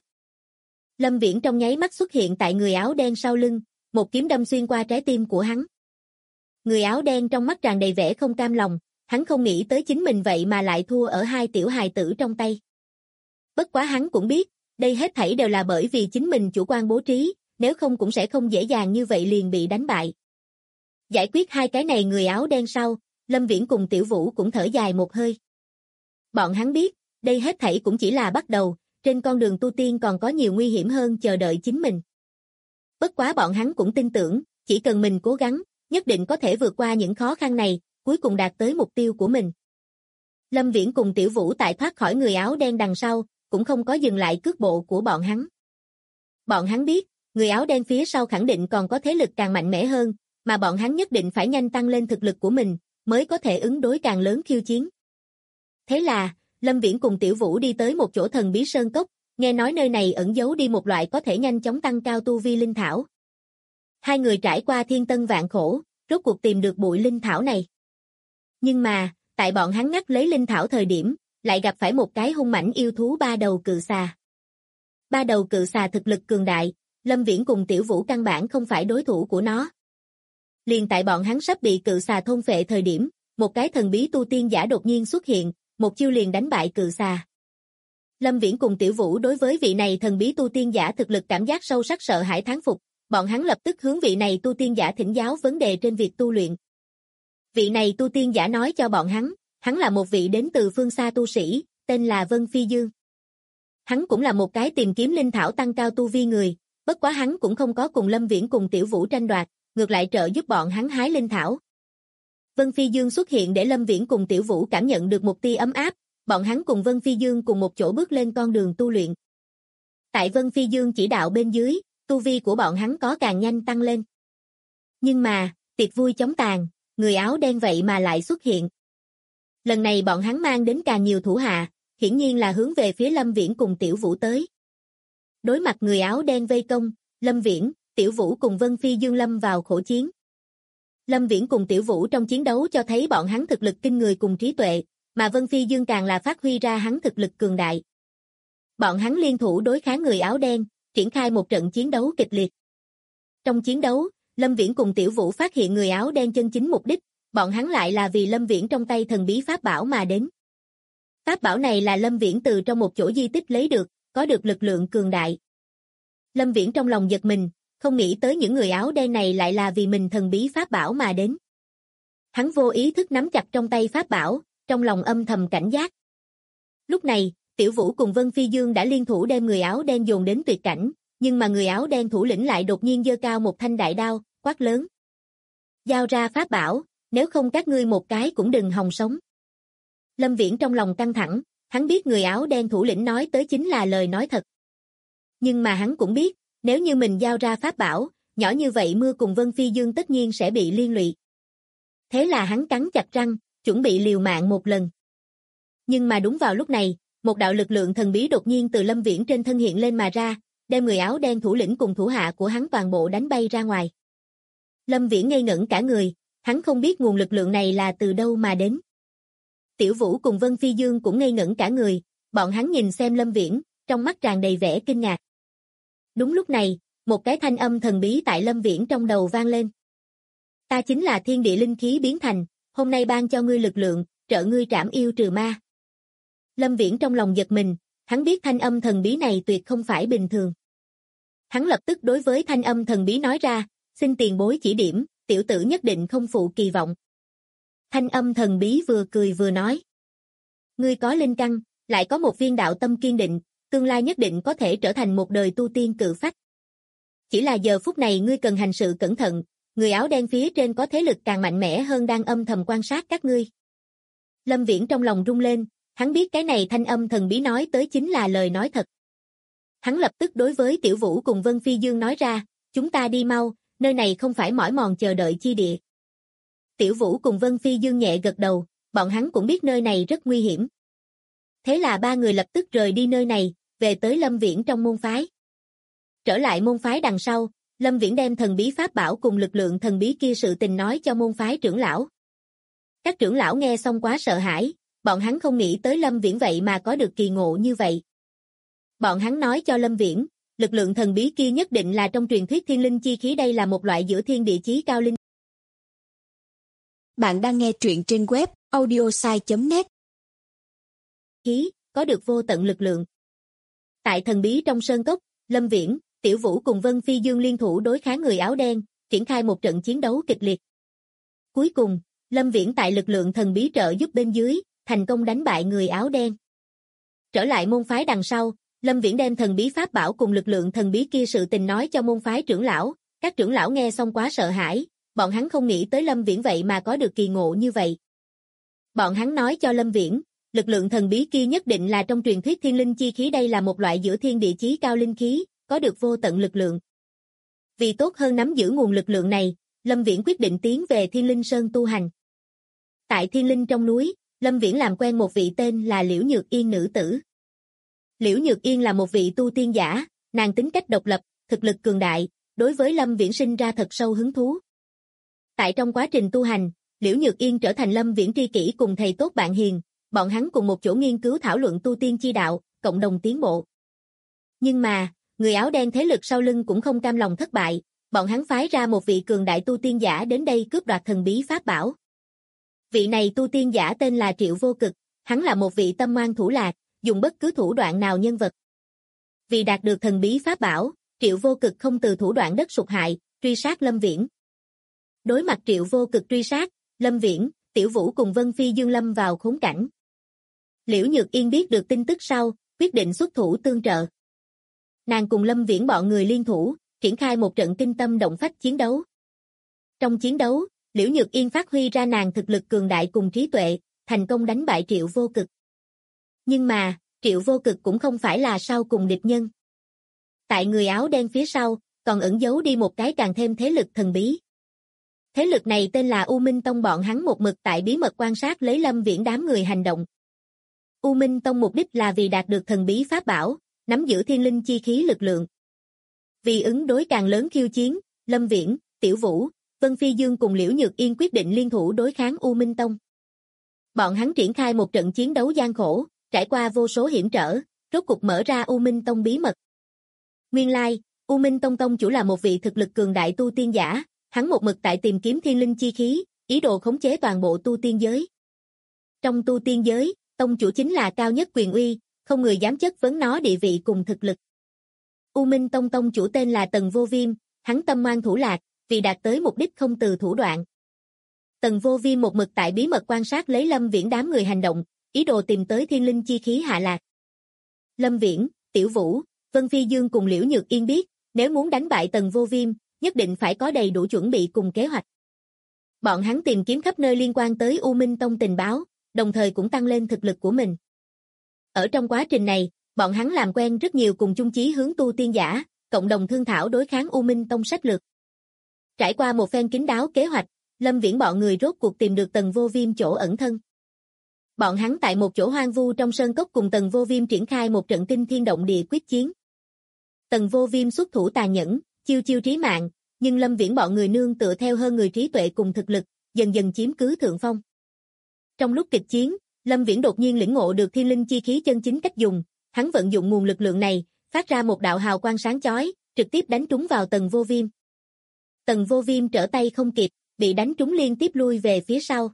Lâm Viễn trong nháy mắt xuất hiện tại người áo đen sau lưng, một kiếm đâm xuyên qua trái tim của hắn. Người áo đen trong mắt tràn đầy vẻ không cam lòng, hắn không nghĩ tới chính mình vậy mà lại thua ở hai tiểu hài tử trong tay. Bất quá hắn cũng biết, đây hết thảy đều là bởi vì chính mình chủ quan bố trí, nếu không cũng sẽ không dễ dàng như vậy liền bị đánh bại. Giải quyết hai cái này người áo đen sau, Lâm Viễn cùng Tiểu Vũ cũng thở dài một hơi. Bọn hắn biết, đây hết thảy cũng chỉ là bắt đầu, trên con đường tu tiên còn có nhiều nguy hiểm hơn chờ đợi chính mình. Bất quá bọn hắn cũng tin tưởng, chỉ cần mình cố gắng, nhất định có thể vượt qua những khó khăn này, cuối cùng đạt tới mục tiêu của mình. Lâm Viễn cùng Tiểu Vũ tại thoát khỏi người áo đen đằng sau, cũng không có dừng lại cước bộ của bọn hắn. Bọn hắn biết, người áo đen phía sau khẳng định còn có thế lực càng mạnh mẽ hơn, mà bọn hắn nhất định phải nhanh tăng lên thực lực của mình, mới có thể ứng đối càng lớn khiêu chiến. Thế là, Lâm Viễn cùng Tiểu Vũ đi tới một chỗ thần bí sơn cốc, nghe nói nơi này ẩn giấu đi một loại có thể nhanh chóng tăng cao tu vi linh thảo. Hai người trải qua thiên tân vạn khổ, rốt cuộc tìm được bụi linh thảo này. Nhưng mà, tại bọn hắn ngắt lấy linh thảo thời điểm, lại gặp phải một cái hung mãnh yêu thú ba đầu cự xà. Ba đầu cự xà thực lực cường đại, Lâm Viễn cùng Tiểu Vũ căn bản không phải đối thủ của nó. Liền tại bọn hắn sắp bị cự xà thôn phệ thời điểm, một cái thần bí tu tiên giả đột nhiên xuất hiện, một chiêu liền đánh bại cự xà. Lâm Viễn cùng Tiểu Vũ đối với vị này thần bí tu tiên giả thực lực cảm giác sâu sắc sợ hãi thán phục, bọn hắn lập tức hướng vị này tu tiên giả thỉnh giáo vấn đề trên việc tu luyện. Vị này tu tiên giả nói cho bọn hắn là một vị đến từ phương xa tu sĩ, tên là Vân Phi Dương. Hắn cũng là một cái tìm kiếm linh thảo tăng cao tu vi người, bất quá hắn cũng không có cùng Lâm Viễn cùng Tiểu Vũ tranh đoạt, ngược lại trợ giúp bọn hắn hái linh thảo. Vân Phi Dương xuất hiện để Lâm Viễn cùng Tiểu Vũ cảm nhận được một tia ấm áp, bọn hắn cùng Vân Phi Dương cùng một chỗ bước lên con đường tu luyện. Tại Vân Phi Dương chỉ đạo bên dưới, tu vi của bọn hắn có càng nhanh tăng lên. Nhưng mà, tiệc vui chóng tàn, người áo đen vậy mà lại xuất hiện. Lần này bọn hắn mang đến càng nhiều thủ hạ, hiển nhiên là hướng về phía Lâm Viễn cùng Tiểu Vũ tới. Đối mặt người áo đen vây công, Lâm Viễn, Tiểu Vũ cùng Vân Phi Dương lâm vào khổ chiến. Lâm Viễn cùng Tiểu Vũ trong chiến đấu cho thấy bọn hắn thực lực kinh người cùng trí tuệ, mà Vân Phi Dương càng là phát huy ra hắn thực lực cường đại. Bọn hắn liên thủ đối kháng người áo đen, triển khai một trận chiến đấu kịch liệt. Trong chiến đấu, Lâm Viễn cùng Tiểu Vũ phát hiện người áo đen chân chính mục đích, bọn hắn lại là vì Lâm Viễn trong tay thần bí pháp bảo mà đến. Pháp bảo này là Lâm Viễn từ trong một chỗ di tích lấy được, có được lực lượng cường đại. Lâm Viễn trong lòng giật mình, không nghĩ tới những người áo đen này lại là vì mình thần bí pháp bảo mà đến. Hắn vô ý thức nắm chặt trong tay pháp bảo, trong lòng âm thầm cảnh giác. Lúc này, Tiểu Vũ cùng Vân Phi Dương đã liên thủ đem người áo đen dồn đến tuyệt cảnh, nhưng mà người áo đen thủ lĩnh lại đột nhiên giơ cao một thanh đại đao, quát lớn. Giao ra pháp bảo, nếu không các ngươi một cái cũng đừng hòng sống. Lâm Viễn trong lòng căng thẳng, hắn biết người áo đen thủ lĩnh nói tới chính là lời nói thật. Nhưng mà hắn cũng biết, nếu như mình giao ra pháp bảo, nhỏ như vậy Mưa cùng Vân Phi Dương tất nhiên sẽ bị liên lụy. Thế là hắn cắn chặt răng, chuẩn bị liều mạng một lần. Nhưng mà đúng vào lúc này, một đạo lực lượng thần bí đột nhiên từ Lâm Viễn trên thân hiện lên mà ra, đem người áo đen thủ lĩnh cùng thủ hạ của hắn toàn bộ đánh bay ra ngoài. Lâm Viễn ngây ngẩn cả người, hắn không biết nguồn lực lượng này là từ đâu mà đến. Tiểu Vũ cùng Vân Phi Dương cũng ngây ngẩn cả người, bọn hắn nhìn xem Lâm Viễn, trong mắt tràn đầy vẻ kinh ngạc. Đúng lúc này, một cái thanh âm thần bí tại Lâm Viễn trong đầu vang lên. Ta chính là thiên địa linh khí biến thành, hôm nay ban cho ngươi lực lượng, trợ ngươi trảm yêu trừ ma. Lâm Viễn trong lòng giật mình, hắn biết thanh âm thần bí này tuyệt không phải bình thường. Hắn lập tức đối với thanh âm thần bí nói ra, xin tiền bối chỉ điểm, tiểu tử nhất định không phụ kỳ vọng. Thanh âm thần bí vừa cười vừa nói. Ngươi có linh căn, lại có một viên đạo tâm kiên định, tương lai nhất định có thể trở thành một đời tu tiên cự phách. Chỉ là giờ phút này ngươi cần hành sự cẩn thận, người áo đen phía trên có thế lực càng mạnh mẽ hơn đang âm thầm quan sát các ngươi. Lâm Viễn trong lòng rung lên, hắn biết cái này thanh âm thần bí nói tới chính là lời nói thật. Hắn lập tức đối với Tiểu Vũ cùng Vân Phi Dương nói ra, chúng ta đi mau, nơi này không phải mỏi mòn chờ đợi chi địa. Tiểu Vũ cùng Vân Phi Dương nhẹ gật đầu, bọn hắn cũng biết nơi này rất nguy hiểm. Thế là ba người lập tức rời đi nơi này, về tới Lâm Viễn trong môn phái. Trở lại môn phái đằng sau, Lâm Viễn đem thần bí pháp bảo cùng lực lượng thần bí kia sự tình nói cho môn phái trưởng lão. Các trưởng lão nghe xong quá sợ hãi, bọn hắn không nghĩ tới Lâm Viễn vậy mà có được kỳ ngộ như vậy. Bọn hắn nói cho Lâm Viễn, lực lượng thần bí kia nhất định là trong truyền thuyết thiên linh chi khí, đây là một loại giữa thiên địa chí cao linh. Bạn đang nghe truyện trên web audiosai.net. Khí, có được vô tận lực lượng. Tại thần bí trong sơn cốc, Lâm Viễn, Tiểu Vũ cùng Vân Phi Dương liên thủ đối kháng người áo đen, triển khai một trận chiến đấu kịch liệt. Cuối cùng, Lâm Viễn tại lực lượng thần bí trợ giúp bên dưới, thành công đánh bại người áo đen. Trở lại môn phái đằng sau, Lâm Viễn đem thần bí pháp bảo cùng lực lượng thần bí kia sự tình nói cho môn phái trưởng lão, các trưởng lão nghe xong quá sợ hãi, bọn hắn không nghĩ tới Lâm Viễn vậy mà có được kỳ ngộ như vậy. Bọn hắn nói cho Lâm Viễn, lực lượng thần bí kia nhất định là trong truyền thuyết thiên linh chi khí, đây là một loại giữa thiên địa chí cao linh khí, có được vô tận lực lượng. Vì tốt hơn nắm giữ nguồn lực lượng này, Lâm Viễn quyết định tiến về Thiên Linh Sơn tu hành. Tại Thiên Linh trong núi, Lâm Viễn làm quen một vị tên là Liễu Nhược Yên nữ tử. Liễu Nhược Yên là một vị tu tiên giả, nàng tính cách độc lập, thực lực cường đại, đối với Lâm Viễn sinh ra thật sâu hứng thú. Tại trong quá trình tu hành, Liễu Nhược Yên trở thành Lâm Viễn tri kỷ cùng thầy tốt bạn hiền, bọn hắn cùng một chỗ nghiên cứu thảo luận tu tiên chi đạo, cộng đồng tiến bộ. Nhưng mà, người áo đen thế lực sau lưng cũng không cam lòng thất bại, bọn hắn phái ra một vị cường đại tu tiên giả đến đây cướp đoạt thần bí pháp bảo. Vị này tu tiên giả tên là Triệu Vô Cực, hắn là một vị tâm ngoan thủ lạc, dùng bất cứ thủ đoạn nào nhân vật. Vì đạt được thần bí pháp bảo, Triệu Vô Cực không từ thủ đoạn đất sụp hại, truy sát Lâm Viễn. Đối mặt Triệu Vô Cực truy sát, Lâm Viễn, Tiểu Vũ cùng Vân Phi Dương lâm vào khốn cảnh. Liễu Nhược Yên biết được tin tức sau, quyết định xuất thủ tương trợ. Nàng cùng Lâm Viễn bọn người liên thủ, triển khai một trận kinh tâm động phách chiến đấu. Trong chiến đấu, Liễu Nhược Yên phát huy ra nàng thực lực cường đại cùng trí tuệ, thành công đánh bại Triệu Vô Cực. Nhưng mà, Triệu Vô Cực cũng không phải là sau cùng địch nhân. Tại người áo đen phía sau, còn ẩn giấu đi một cái càng thêm thế lực thần bí. Thế lực này tên là U Minh Tông, bọn hắn một mực tại bí mật quan sát lấy Lâm Viễn đám người hành động. U Minh Tông mục đích là vì đạt được thần bí pháp bảo, nắm giữ thiên linh chi khí lực lượng. Vì ứng đối càng lớn khiêu chiến, Lâm Viễn, Tiểu Vũ, Vân Phi Dương cùng Liễu Nhược Yên quyết định liên thủ đối kháng U Minh Tông. Bọn hắn triển khai một trận chiến đấu gian khổ, trải qua vô số hiểm trở, rốt cục mở ra U Minh Tông bí mật. Nguyên lai, U Minh Tông tông chủ là một vị thực lực cường đại tu tiên giả, hắn một mực tại tìm kiếm thiên linh chi khí, ý đồ khống chế toàn bộ tu tiên giới. Trong tu tiên giới, tông chủ chính là cao nhất quyền uy, không người dám chất vấn nó địa vị cùng thực lực. U Minh Tông tông chủ tên là Tần Vô Viêm, hắn tâm ngoan thủ lạc, vì đạt tới mục đích không từ thủ đoạn. Tần Vô Viêm một mực tại bí mật quan sát lấy Lâm Viễn đám người hành động, ý đồ tìm tới thiên linh chi khí hạ lạc. Lâm Viễn, Tiểu Vũ, Vân Phi Dương cùng Liễu Nhược Yên biết, nếu muốn đánh bại Tần Vô Viêm, nhất định phải có đầy đủ chuẩn bị cùng kế hoạch. Bọn hắn tìm kiếm khắp nơi liên quan tới U Minh Tông tình báo, đồng thời cũng tăng lên thực lực của mình. Ở trong quá trình này, bọn hắn làm quen rất nhiều cùng chung chí hướng tu tiên giả, cộng đồng thương thảo đối kháng U Minh Tông sách lược. Trải qua một phen kín đáo kế hoạch, Lâm Viễn bọn người rốt cuộc tìm được Tần Vô Viêm chỗ ẩn thân. Bọn hắn tại một chỗ hoang vu trong sơn cốc cùng Tần Vô Viêm triển khai một trận kinh thiên động địa quyết chiến. Tần Vô Viêm xuất thủ tàn nhẫn, chiêu chiêu trí mạng, nhưng Lâm Viễn bọn người nương tựa theo hơn người trí tuệ cùng thực lực, dần dần chiếm cứ thượng phong. Trong lúc kịch chiến, Lâm Viễn đột nhiên lĩnh ngộ được thiên linh chi khí chân chính cách dùng, hắn vận dụng nguồn lực lượng này, phát ra một đạo hào quang sáng chói, trực tiếp đánh trúng vào Tần Vô Viêm. Tần Vô Viêm trở tay không kịp, bị đánh trúng liên tiếp lui về phía sau.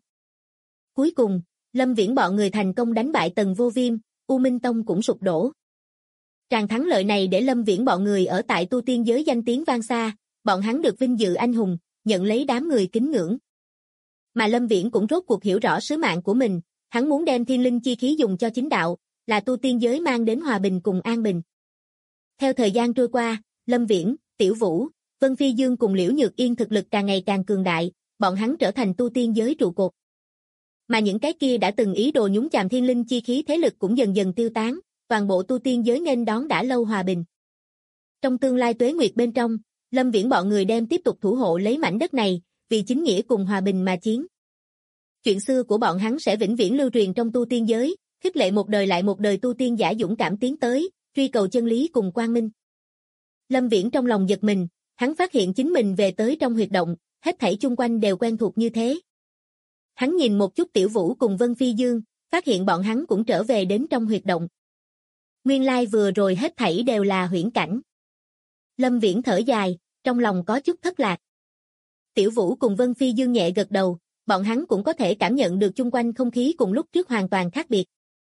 Cuối cùng, Lâm Viễn bọn người thành công đánh bại Tần Vô Viêm, U Minh Tông cũng sụp đổ. Tràng thắng lợi này để Lâm Viễn bọn người ở tại tu tiên giới danh tiếng vang xa, bọn hắn được vinh dự anh hùng, nhận lấy đám người kính ngưỡng. Mà Lâm Viễn cũng rốt cuộc hiểu rõ sứ mạng của mình, hắn muốn đem thiên linh chi khí dùng cho chính đạo, là tu tiên giới mang đến hòa bình cùng an bình. Theo thời gian trôi qua, Lâm Viễn, Tiểu Vũ, Vân Phi Dương cùng Liễu Nhược Yên thực lực càng ngày càng cường đại, bọn hắn trở thành tu tiên giới trụ cột. Mà những cái kia đã từng ý đồ nhúng chàm thiên linh chi khí thế lực cũng dần dần tiêu tán, toàn bộ tu tiên giới nghênh đón đã lâu hòa bình. Trong tương lai tuế nguyệt bên trong, Lâm Viễn bọn người đem tiếp tục thủ hộ lấy mảnh đất này, vì chính nghĩa cùng hòa bình mà chiến. Chuyện xưa của bọn hắn sẽ vĩnh viễn lưu truyền trong tu tiên giới, khích lệ một đời lại một đời tu tiên giả dũng cảm tiến tới, truy cầu chân lý cùng quang minh. Lâm Viễn trong lòng giật mình, hắn phát hiện chính mình về tới trong huyệt động, hết thảy chung quanh đều quen thuộc như thế. Hắn nhìn một chút Tiểu Vũ cùng Vân Phi Dương, phát hiện bọn hắn cũng trở về đến trong huyệt động. Nguyên lai vừa rồi hết thảy đều là huyễn cảnh. Lâm Viễn thở dài, trong lòng có chút thất lạc. Tiểu Vũ cùng Vân Phi Dương nhẹ gật đầu, bọn hắn cũng có thể cảm nhận được chung quanh không khí cùng lúc trước hoàn toàn khác biệt.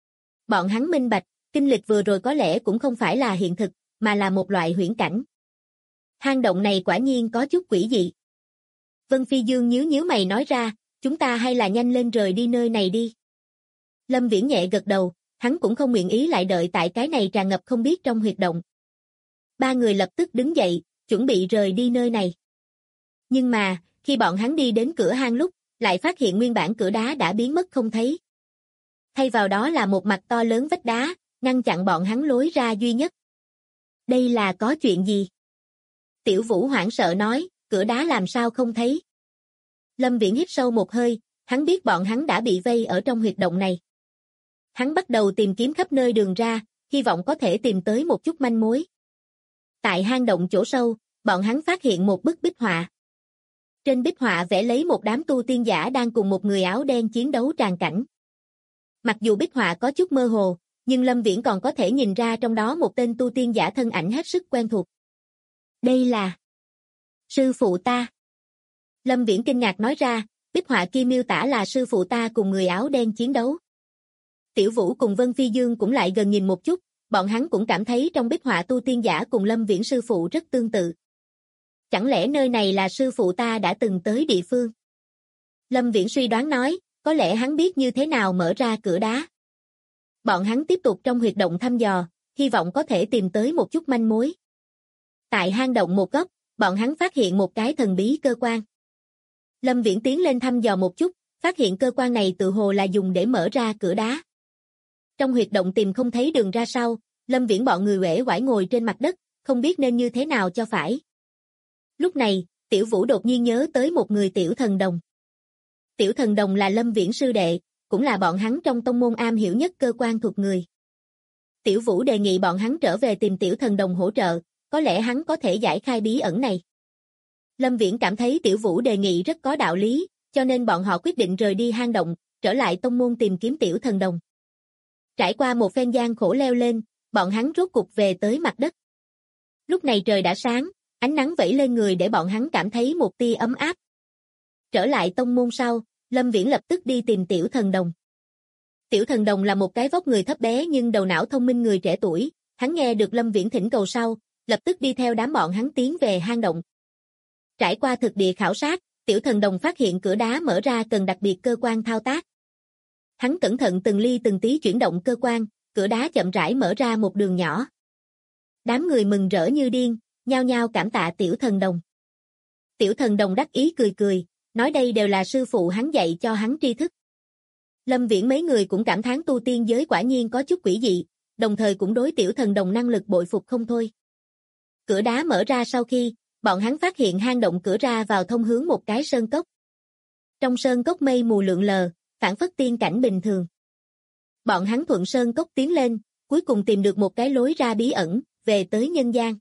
Bọn hắn minh bạch, kinh lịch vừa rồi có lẽ cũng không phải là hiện thực, mà là một loại huyễn cảnh. Hang động này quả nhiên có chút quỷ dị. Vân Phi Dương nhíu nhíu mày nói ra, chúng ta hay là nhanh lên rời đi nơi này đi. Lâm Viễn nhẹ gật đầu, hắn cũng không nguyện ý lại đợi tại cái này tràn ngập không biết trong huyệt động. Ba người lập tức đứng dậy, chuẩn bị rời đi nơi này. Nhưng mà, khi bọn hắn đi đến cửa hang lúc, lại phát hiện nguyên bản cửa đá đã biến mất không thấy. Thay vào đó là một mặt to lớn vách đá, ngăn chặn bọn hắn lối ra duy nhất. Đây là có chuyện gì? Tiểu Vũ hoảng sợ nói, cửa đá làm sao không thấy? Lâm Viễn hít sâu một hơi, hắn biết bọn hắn đã bị vây ở trong huyệt động này. Hắn bắt đầu tìm kiếm khắp nơi đường ra, hy vọng có thể tìm tới một chút manh mối. Tại hang động chỗ sâu, bọn hắn phát hiện một bức bích họa. Trên bích họa vẽ lấy một đám tu tiên giả đang cùng một người áo đen chiến đấu tràn cảnh. Mặc dù bích họa có chút mơ hồ, nhưng Lâm Viễn còn có thể nhìn ra trong đó một tên tu tiên giả thân ảnh hết sức quen thuộc. Đây là sư phụ ta. Lâm Viễn kinh ngạc nói ra, bích họa kia miêu tả là sư phụ ta cùng người áo đen chiến đấu. Tiểu Vũ cùng Vân Phi Dương cũng lại gần nhìn một chút, bọn hắn cũng cảm thấy trong bích họa tu tiên giả cùng Lâm Viễn sư phụ rất tương tự. Chẳng lẽ nơi này là sư phụ ta đã từng tới địa phương? Lâm Viễn suy đoán nói, có lẽ hắn biết như thế nào mở ra cửa đá. Bọn hắn tiếp tục trong huyệt động thăm dò, hy vọng có thể tìm tới một chút manh mối. Tại hang động một góc, bọn hắn phát hiện một cái thần bí cơ quan. Lâm Viễn tiến lên thăm dò một chút, phát hiện cơ quan này tự hồ là dùng để mở ra cửa đá. Trong huyệt động tìm không thấy đường ra sau, Lâm Viễn bọn người uể oải ngồi trên mặt đất, không biết nên như thế nào cho phải. Lúc này, Tiểu Vũ đột nhiên nhớ tới một người Tiểu Thần Đồng. Tiểu Thần Đồng là Lâm Viễn sư đệ, cũng là bọn hắn trong tông môn am hiểu nhất cơ quan thuộc người. Tiểu Vũ đề nghị bọn hắn trở về tìm Tiểu Thần Đồng hỗ trợ, có lẽ hắn có thể giải khai bí ẩn này. Lâm Viễn cảm thấy Tiểu Vũ đề nghị rất có đạo lý, cho nên bọn họ quyết định rời đi hang động, trở lại tông môn tìm kiếm Tiểu Thần Đồng. Trải qua một phen gian khổ leo lên, bọn hắn rốt cục về tới mặt đất. Lúc này trời đã sáng, ánh nắng vẩy lên người để bọn hắn cảm thấy một tia ấm áp. Trở lại tông môn sau, Lâm Viễn lập tức đi tìm Tiểu Thần Đồng. Tiểu Thần Đồng là một cái vóc người thấp bé nhưng đầu não thông minh người trẻ tuổi, hắn nghe được Lâm Viễn thỉnh cầu sau, lập tức đi theo đám bọn hắn tiến về hang động. Trải qua thực địa khảo sát, Tiểu Thần Đồng phát hiện cửa đá mở ra cần đặc biệt cơ quan thao tác. Hắn cẩn thận từng ly từng tí chuyển động cơ quan, cửa đá chậm rãi mở ra một đường nhỏ. Đám người mừng rỡ như điên, nhao nhao cảm tạ Tiểu Thần Đồng. Tiểu Thần Đồng đắc ý cười cười, nói đây đều là sư phụ hắn dạy cho hắn tri thức. Lâm Viễn mấy người cũng cảm thán tu tiên giới quả nhiên có chút quỷ dị, đồng thời cũng đối Tiểu Thần Đồng năng lực bội phục không thôi. Cửa đá mở ra sau khi, bọn hắn phát hiện hang động cửa ra vào thông hướng một cái sơn cốc. Trong sơn cốc mây mù lượn lờ, phảng phất tiên cảnh bình thường. Bọn hắn thuận sơn cốc tiến lên, cuối cùng tìm được một cái lối ra bí ẩn, về tới nhân gian.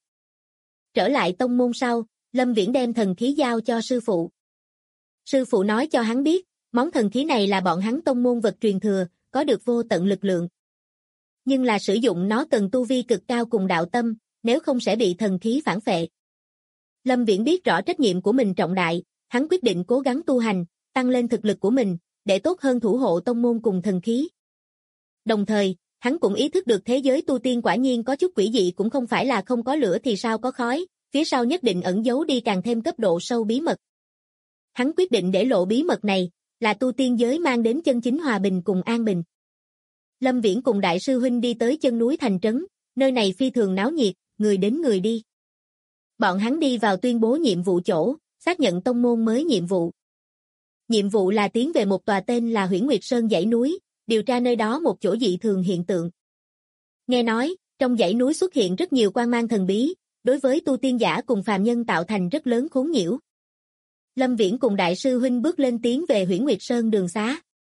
Trở lại tông môn sau, Lâm Viễn đem thần khí giao cho sư phụ. Sư phụ nói cho hắn biết, món thần khí này là bọn hắn tông môn vật truyền thừa, có được vô tận lực lượng. Nhưng là sử dụng nó cần tu vi cực cao cùng đạo tâm, nếu không sẽ bị thần khí phản phệ. Lâm Viễn biết rõ trách nhiệm của mình trọng đại, hắn quyết định cố gắng tu hành, tăng lên thực lực của mình, để tốt hơn thủ hộ tông môn cùng thần khí. Đồng thời, hắn cũng ý thức được thế giới tu tiên quả nhiên có chút quỷ dị, cũng không phải là không có lửa thì sao có khói, phía sau nhất định ẩn giấu đi càng thêm cấp độ sâu bí mật. Hắn quyết định để lộ bí mật này, là tu tiên giới mang đến chân chính hòa bình cùng an bình. Lâm Viễn cùng đại sư huynh đi tới chân núi thành trấn, nơi này phi thường náo nhiệt, người đến người đi. Bọn hắn đi vào tuyên bố nhiệm vụ chỗ, xác nhận tông môn mới nhiệm vụ. Nhiệm vụ là tiến về một tòa tên là Huyễn Nguyệt Sơn dãy núi, điều tra nơi đó một chỗ dị thường hiện tượng. Nghe nói, trong dãy núi xuất hiện rất nhiều quang mang thần bí, đối với tu tiên giả cùng phàm nhân tạo thành rất lớn khốn nhiễu. Lâm Viễn cùng đại sư huynh bước lên tiến về Huyễn Nguyệt Sơn đường xá.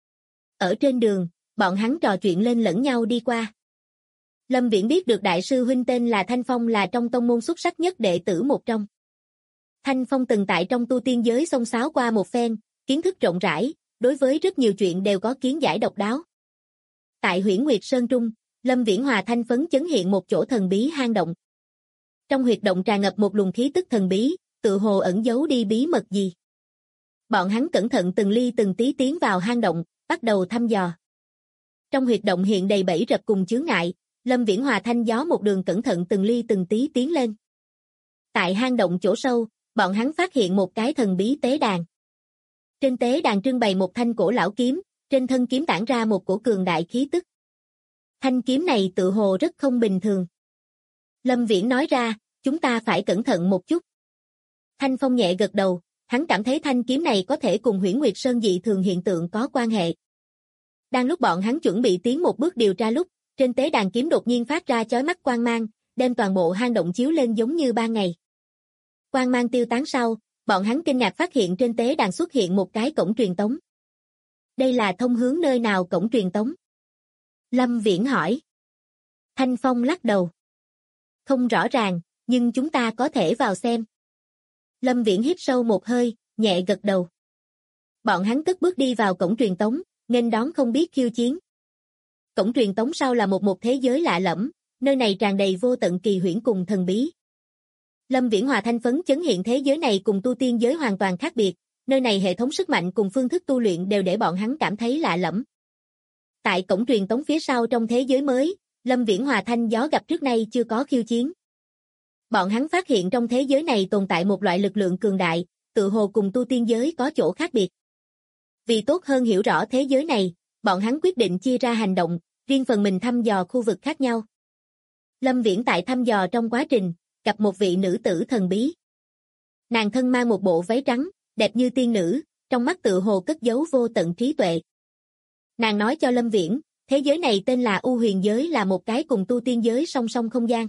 Ở trên đường, bọn hắn trò chuyện lên lẫn nhau đi qua. Lâm Viễn biết được đại sư huynh tên là Thanh Phong là trong tông môn xuất sắc nhất đệ tử một trong. Thanh Phong từng tại trong tu tiên giới xông xáo qua một phen, kiến thức rộng rãi, đối với rất nhiều chuyện đều có kiến giải độc đáo. Tại Huyễn Nguyệt Sơn Trung, Lâm Viễn hòa Thanh phấn chấn hiện một chỗ thần bí hang động. Trong huyệt động tràn ngập một luồng khí tức thần bí, tự hồ ẩn giấu đi bí mật gì. Bọn hắn cẩn thận từng ly từng tí tiến vào hang động, bắt đầu thăm dò. Trong huyệt động hiện đầy bẫy rập cùng chướng ngại, Lâm Viễn hòa Thanh gió một đường cẩn thận từng ly từng tí tiến lên. Tại hang động chỗ sâu, bọn hắn phát hiện một cái thần bí tế đàn. Trên tế đàn trưng bày một thanh cổ lão kiếm, trên thân kiếm tản ra một cổ cường đại khí tức. Thanh kiếm này tự hồ rất không bình thường. Lâm Viễn nói ra, chúng ta phải cẩn thận một chút. Thanh Phong nhẹ gật đầu, hắn cảm thấy thanh kiếm này có thể cùng Huyễn Nguyệt Sơn dị thường hiện tượng có quan hệ. Đang lúc bọn hắn chuẩn bị tiến một bước điều tra lúc, trên tế đàn kiếm đột nhiên phát ra chói mắt quang mang, đem toàn bộ hang động chiếu lên giống như ban ngày. Quang mang tiêu tán sau, bọn hắn kinh ngạc phát hiện trên tế đàn xuất hiện một cái cổng truyền tống. Đây là thông hướng nơi nào cổng truyền tống? Lâm Viễn hỏi. Thanh Phong lắc đầu. Không rõ ràng, nhưng chúng ta có thể vào xem. Lâm Viễn hít sâu một hơi, nhẹ gật đầu. Bọn hắn cất bước đi vào cổng truyền tống, nghênh đón không biết khiêu chiến. Cổng truyền tống sau là một thế giới lạ lẫm, nơi này tràn đầy vô tận kỳ huyễn cùng thần bí. Lâm Viễn hòa Thanh phấn chấn hiện thế giới này cùng tu tiên giới hoàn toàn khác biệt, nơi này hệ thống sức mạnh cùng phương thức tu luyện đều để bọn hắn cảm thấy lạ lẫm. Tại cổng truyền tống phía sau trong thế giới mới, Lâm Viễn hòa Thanh gió gặp trước nay chưa có khiêu chiến. Bọn hắn phát hiện trong thế giới này tồn tại một loại lực lượng cường đại, tự hồ cùng tu tiên giới có chỗ khác biệt. Vì tốt hơn hiểu rõ thế giới này, bọn hắn quyết định chia ra hành động, riêng phần mình thăm dò khu vực khác nhau. Lâm Viễn tại thăm dò trong quá trình, gặp một vị nữ tử thần bí. Nàng thân mang một bộ váy trắng, đẹp như tiên nữ, trong mắt tự hồ cất giấu vô tận trí tuệ. Nàng nói cho Lâm Viễn, thế giới này tên là U Huyền Giới, là một cái cùng tu tiên giới song song không gian.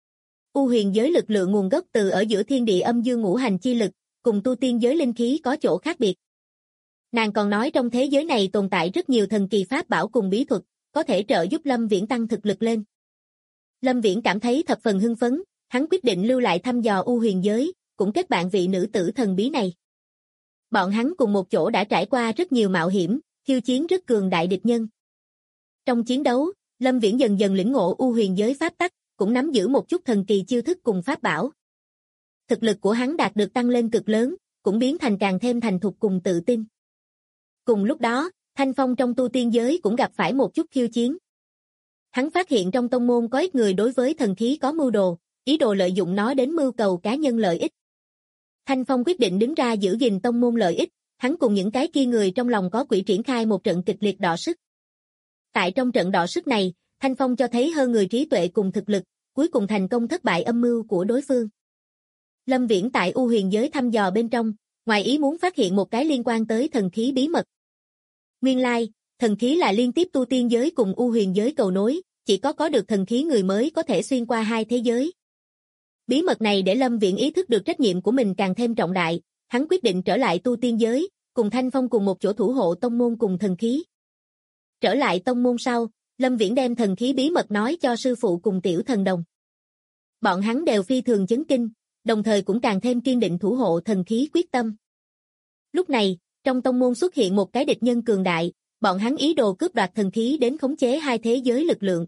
U Huyền Giới lực lượng nguồn gốc từ ở giữa thiên địa âm dương ngũ hành chi lực, cùng tu tiên giới linh khí có chỗ khác biệt. Nàng còn nói trong thế giới này tồn tại rất nhiều thần kỳ pháp bảo cùng bí thuật, có thể trợ giúp Lâm Viễn tăng thực lực lên. Lâm Viễn cảm thấy thập phần hưng phấn, hắn quyết định lưu lại thăm dò U Huyền Giới, cũng kết bạn vị nữ tử thần bí này. Bọn hắn cùng một chỗ đã trải qua rất nhiều mạo hiểm, khiêu chiến rất cường đại địch nhân. Trong chiến đấu, Lâm Viễn dần dần lĩnh ngộ U Huyền Giới pháp tắc, cũng nắm giữ một chút thần kỳ chiêu thức cùng pháp bảo. Thực lực của hắn đạt được tăng lên cực lớn, cũng biến thành càng thêm thành thục cùng tự tin. Cùng lúc đó, Thanh Phong trong tu tiên giới cũng gặp phải một chút khiêu chiến. Hắn phát hiện trong tông môn có ít người đối với thần khí có mưu đồ, ý đồ lợi dụng nó đến mưu cầu cá nhân lợi ích. Thanh Phong quyết định đứng ra giữ gìn tông môn lợi ích, hắn cùng những cái kia người trong lòng có quỷ triển khai một trận kịch liệt đọ sức. Tại trong trận đọ sức này, Thanh Phong cho thấy hơn người trí tuệ cùng thực lực, cuối cùng thành công thất bại âm mưu của đối phương. Lâm Viễn tại U Huyền Giới thăm dò bên trong, ngoài ý muốn phát hiện một cái liên quan tới thần khí bí mật. Nguyên lai, thần khí là liên tiếp tu tiên giới cùng U Huyền Giới cầu nối, chỉ có được thần khí người mới có thể xuyên qua hai thế giới. Bí mật này để Lâm Viễn ý thức được trách nhiệm của mình càng thêm trọng đại, hắn quyết định trở lại tu tiên giới, cùng Thanh Phong cùng một chỗ thủ hộ tông môn cùng thần khí. Trở lại tông môn sau, Lâm Viễn đem thần khí bí mật nói cho sư phụ cùng tiểu thần đồng. Bọn hắn đều phi thường chấn kinh, đồng thời cũng càng thêm kiên định thủ hộ thần khí quyết tâm. Lúc này, trong tông môn xuất hiện một cái địch nhân cường đại, bọn hắn ý đồ cướp đoạt thần khí đến khống chế hai thế giới lực lượng.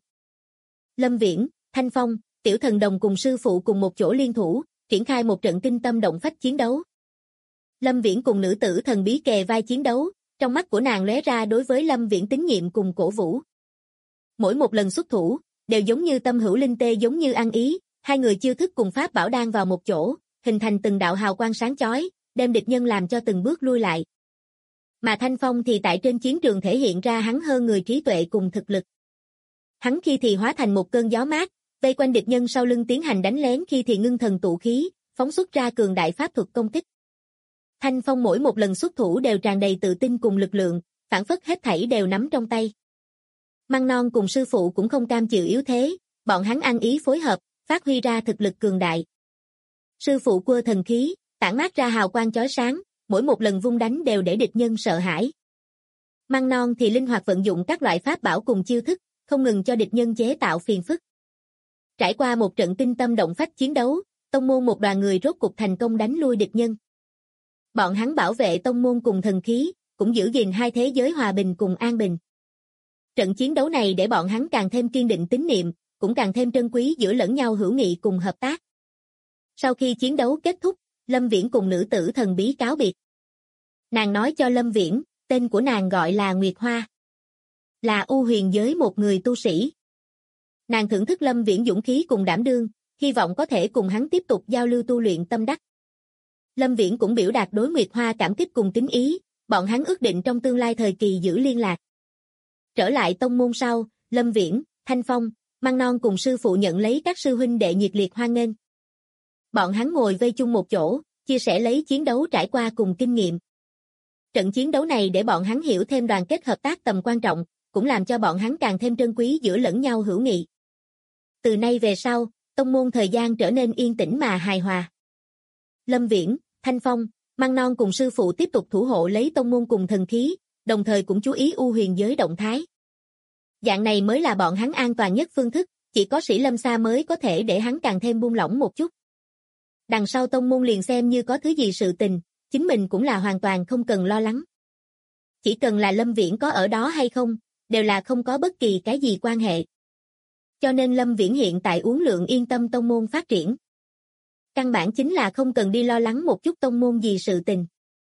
Lâm Viễn, Thanh Phong, Tiểu Thần Đồng cùng sư phụ cùng một chỗ liên thủ, triển khai một trận kinh tâm động phách chiến đấu. Lâm Viễn cùng nữ tử thần bí kề vai chiến đấu, trong mắt của nàng lóe ra đối với Lâm Viễn tín nhiệm cùng cổ vũ. Mỗi một lần xuất thủ, đều giống như tâm hữu linh tê giống như ăn ý, hai người chiêu thức cùng pháp bảo đan vào một chỗ, hình thành từng đạo hào quang sáng chói, đem địch nhân làm cho từng bước lui lại. Mà Thanh Phong thì tại trên chiến trường thể hiện ra hắn hơn người trí tuệ cùng thực lực. Hắn khi thì hóa thành một cơn gió mát, vây quanh địch nhân sau lưng tiến hành đánh lén, khi thì ngưng thần tụ khí, phóng xuất ra cường đại pháp thuật công kích. Thanh Phong mỗi một lần xuất thủ đều tràn đầy tự tin cùng lực lượng, phảng phất hết thảy đều nắm trong tay. Măng Non cùng sư phụ cũng không cam chịu yếu thế, bọn hắn ăn ý phối hợp, phát huy ra thực lực cường đại. Sư phụ quơ thần khí, tản mát ra hào quang chói sáng, mỗi một lần vung đánh đều để địch nhân sợ hãi. Măng Non thì linh hoạt vận dụng các loại pháp bảo cùng chiêu thức, không ngừng cho địch nhân chế tạo phiền phức. Trải qua một trận kinh tâm động phách chiến đấu, tông môn một đoàn người rốt cục thành công đánh lui địch nhân. Bọn hắn bảo vệ tông môn cùng thần khí, cũng giữ gìn hai thế giới hòa bình cùng an bình. Trận chiến đấu này để bọn hắn càng thêm kiên định tín niệm, cũng càng thêm trân quý giữa lẫn nhau hữu nghị cùng hợp tác. Sau khi chiến đấu kết thúc, Lâm Viễn cùng nữ tử thần bí cáo biệt. Nàng nói cho Lâm Viễn, tên của nàng gọi là Nguyệt Hoa, là U Huyền giới một người tu sĩ. Nàng thưởng thức Lâm Viễn dũng khí cùng đảm đương, hy vọng có thể cùng hắn tiếp tục giao lưu tu luyện tâm đắc. Lâm Viễn cũng biểu đạt đối Nguyệt Hoa cảm kích cùng kính ý, bọn hắn ước định trong tương lai thời kỳ giữ liên lạc. Trở lại tông môn sau, Lâm Viễn, Thanh Phong, Măng Non cùng sư phụ nhận lấy các sư huynh đệ nhiệt liệt hoan nghênh. Bọn hắn ngồi vây chung một chỗ, chia sẻ lấy chiến đấu trải qua cùng kinh nghiệm. Trận chiến đấu này để bọn hắn hiểu thêm đoàn kết hợp tác tầm quan trọng, cũng làm cho bọn hắn càng thêm trân quý giữa lẫn nhau hữu nghị. Từ nay về sau, tông môn thời gian trở nên yên tĩnh mà hài hòa. Lâm Viễn, Thanh Phong, Măng Non cùng sư phụ tiếp tục thủ hộ lấy tông môn cùng thần khí, đồng thời cũng chú ý U Huyền giới động thái. Dạng này mới là bọn hắn an toàn nhất phương thức, chỉ có Sĩ Lâm Sa mới có thể để hắn càng thêm buông lỏng một chút. Đằng sau tông môn liền xem như có thứ gì sự tình, chính mình cũng là hoàn toàn không cần lo lắng. Chỉ cần là Lâm Viễn có ở đó hay không, đều là không có bất kỳ cái gì quan hệ. Cho nên Lâm Viễn hiện tại uốn lượn yên tâm tông môn phát triển. Căn bản chính là không cần đi lo lắng một chút tông môn gì sự tình.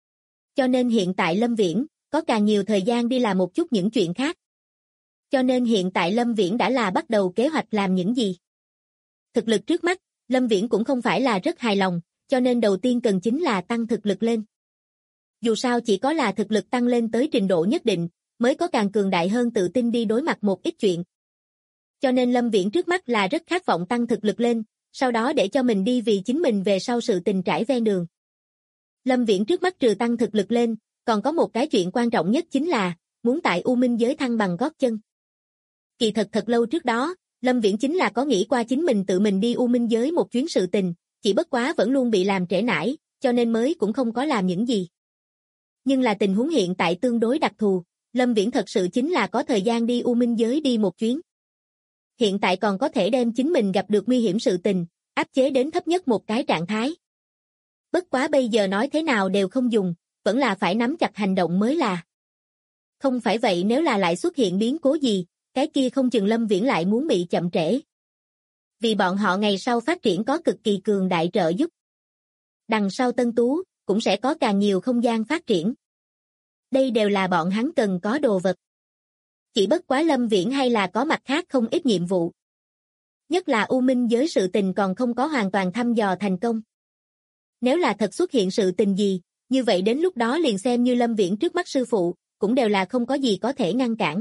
Cho nên hiện tại Lâm Viễn có càng nhiều thời gian đi làm một chút những chuyện khác. Cho nên hiện tại Lâm Viễn đã là bắt đầu kế hoạch làm những gì. Thực lực trước mắt, Lâm Viễn cũng không phải là rất hài lòng, cho nên đầu tiên cần chính là tăng thực lực lên. Dù sao chỉ có là thực lực tăng lên tới trình độ nhất định, mới có càng cường đại hơn tự tin đi đối mặt một ít chuyện. Cho nên Lâm Viễn trước mắt là rất khát vọng tăng thực lực lên, sau đó để cho mình đi vì chính mình về sau sự tình trải ven đường. Lâm Viễn trước mắt trừ tăng thực lực lên, còn có một cái chuyện quan trọng nhất chính là muốn tại U Minh giới thăng bằng gót chân. Kỳ thật thật lâu trước đó, Lâm Viễn chính là có nghĩ qua chính mình tự mình đi U Minh giới một chuyến sự tình, chỉ bất quá vẫn luôn bị làm trễ nải, cho nên mới cũng không có làm những gì. Nhưng là tình huống hiện tại tương đối đặc thù, Lâm Viễn thật sự chính là có thời gian đi U Minh giới đi một chuyến. Hiện tại còn có thể đem chính mình gặp được nguy hiểm sự tình, áp chế đến thấp nhất một cái trạng thái. Bất quá bây giờ nói thế nào đều không dùng, vẫn là phải nắm chặt hành động mới là. Không phải vậy nếu là lại xuất hiện biến cố gì, cái kia không chừng Lâm Viễn lại muốn bị chậm trễ. Vì bọn họ ngày sau phát triển có cực kỳ cường đại trợ giúp. Đằng sau Tân Tú, cũng sẽ có càng nhiều không gian phát triển. Đây đều là bọn hắn cần có đồ vật. Chỉ bất quá Lâm Viễn hay là có mặt khác không ít nhiệm vụ. Nhất là U Minh giới sự tình còn không có hoàn toàn thăm dò thành công. Nếu là thật xuất hiện sự tình gì, như vậy đến lúc đó liền xem như Lâm Viễn trước mắt sư phụ, cũng đều là không có gì có thể ngăn cản.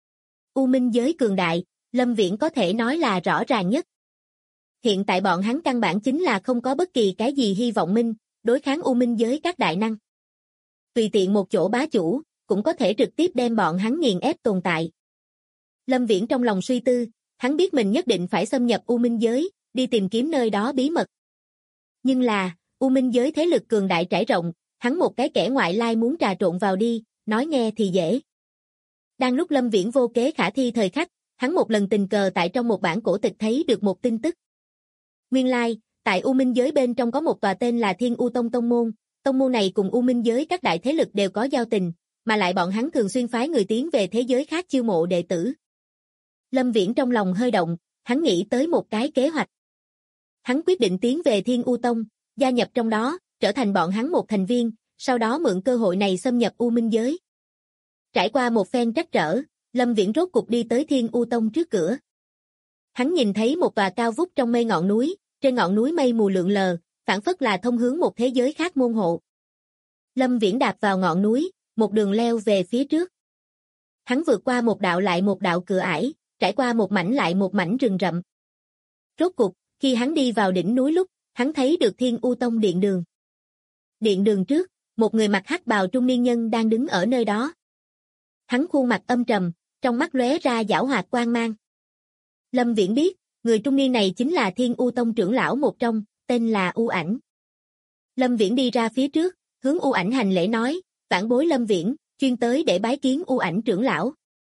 U Minh giới cường đại, Lâm Viễn có thể nói là rõ ràng nhất. Hiện tại bọn hắn căn bản chính là không có bất kỳ cái gì hy vọng minh, đối kháng U Minh giới các đại năng. Tùy tiện một chỗ bá chủ, cũng có thể trực tiếp đem bọn hắn nghiền ép tồn tại. Lâm Viễn trong lòng suy tư, hắn biết mình nhất định phải xâm nhập U Minh giới, đi tìm kiếm nơi đó bí mật. Nhưng là, U Minh giới thế lực cường đại trải rộng, hắn một cái kẻ ngoại lai muốn trà trộn vào đi, nói nghe thì dễ. Đang lúc Lâm Viễn vô kế khả thi thời khắc, hắn một lần tình cờ tại trong một bản cổ tịch thấy được một tin tức. Nguyên lai, tại U Minh giới bên trong có một tòa tên là Thiên U Tông Tông môn này cùng U Minh giới các đại thế lực đều có giao tình, mà lại bọn hắn thường xuyên phái người tiến về thế giới khác chiêu mộ đệ tử. Lâm Viễn trong lòng hơi động, hắn nghĩ tới một cái kế hoạch. Hắn quyết định tiến về Thiên U Tông, gia nhập trong đó, trở thành bọn hắn một thành viên, sau đó mượn cơ hội này xâm nhập U Minh giới. Trải qua một phen trắc trở, Lâm Viễn rốt cục đi tới Thiên U Tông trước cửa. Hắn nhìn thấy một tòa cao vút trong mây ngọn núi, trên ngọn núi mây mù lượn lờ, phảng phất là thông hướng một thế giới khác môn hộ. Lâm Viễn đạp vào ngọn núi, một đường leo về phía trước. Hắn vượt qua một đạo lại một đạo cửa ải, trải qua một mảnh lại một mảnh rừng rậm. Rốt cục, khi hắn đi vào đỉnh núi lúc, hắn thấy được Thiên U Tông điện đường. Điện đường trước, một người mặc hắc bào trung niên nhân đang đứng ở nơi đó. Hắn khuôn mặt âm trầm, trong mắt lóe ra giảo hoạt quang mang. Lâm Viễn biết, người trung niên này chính là Thiên U Tông trưởng lão một trong, tên là U Ảnh. Lâm Viễn đi ra phía trước, hướng U Ảnh hành lễ nói, vãn bối Lâm Viễn, chuyên tới để bái kiến U Ảnh trưởng lão.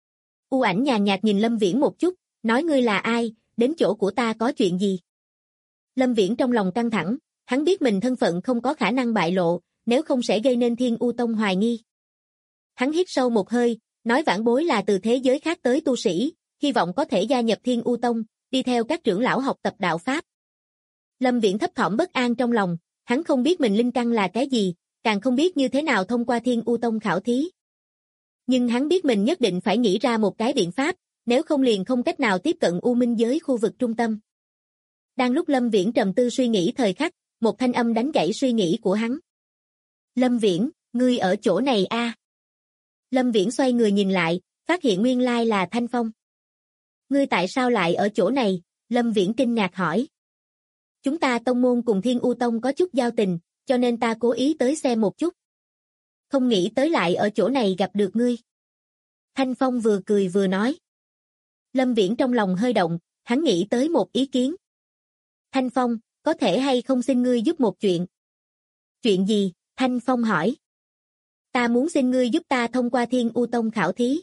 U Ảnh nhàn nhạt nhìn Lâm Viễn một chút, nói ngươi là ai, đến chỗ của ta có chuyện gì? Lâm Viễn trong lòng căng thẳng, hắn biết mình thân phận không có khả năng bại lộ, nếu không sẽ gây nên Thiên U Tông hoài nghi. Hắn hít sâu một hơi, nói vãn bối là từ thế giới khác tới tu sĩ, hy vọng có thể gia nhập Thiên U Tông, đi theo các trưởng lão học tập đạo Pháp. Lâm Viễn thấp thỏm bất an trong lòng, hắn không biết mình linh căn là cái gì, càng không biết như thế nào thông qua Thiên U Tông khảo thí. Nhưng hắn biết mình nhất định phải nghĩ ra một cái biện pháp, nếu không liền không cách nào tiếp cận U Minh giới khu vực trung tâm. Đang lúc Lâm Viễn trầm tư suy nghĩ thời khắc, một thanh âm đánh gãy suy nghĩ của hắn. Lâm Viễn, ngươi ở chỗ này a? Lâm Viễn xoay người nhìn lại, phát hiện nguyên lai là Thanh Phong. Ngươi tại sao lại ở chỗ này? Lâm Viễn kinh ngạc hỏi. Chúng ta tông môn cùng Thiên U Tông có chút giao tình, cho nên ta cố ý tới xem một chút. Không nghĩ tới lại ở chỗ này gặp được ngươi. Thanh Phong vừa cười vừa nói. Lâm Viễn trong lòng hơi động, hắn nghĩ tới một ý kiến. Thanh Phong, có thể hay không xin ngươi giúp một chuyện? Chuyện gì? Thanh Phong hỏi. Ta muốn xin ngươi giúp ta thông qua Thiên U Tông khảo thí.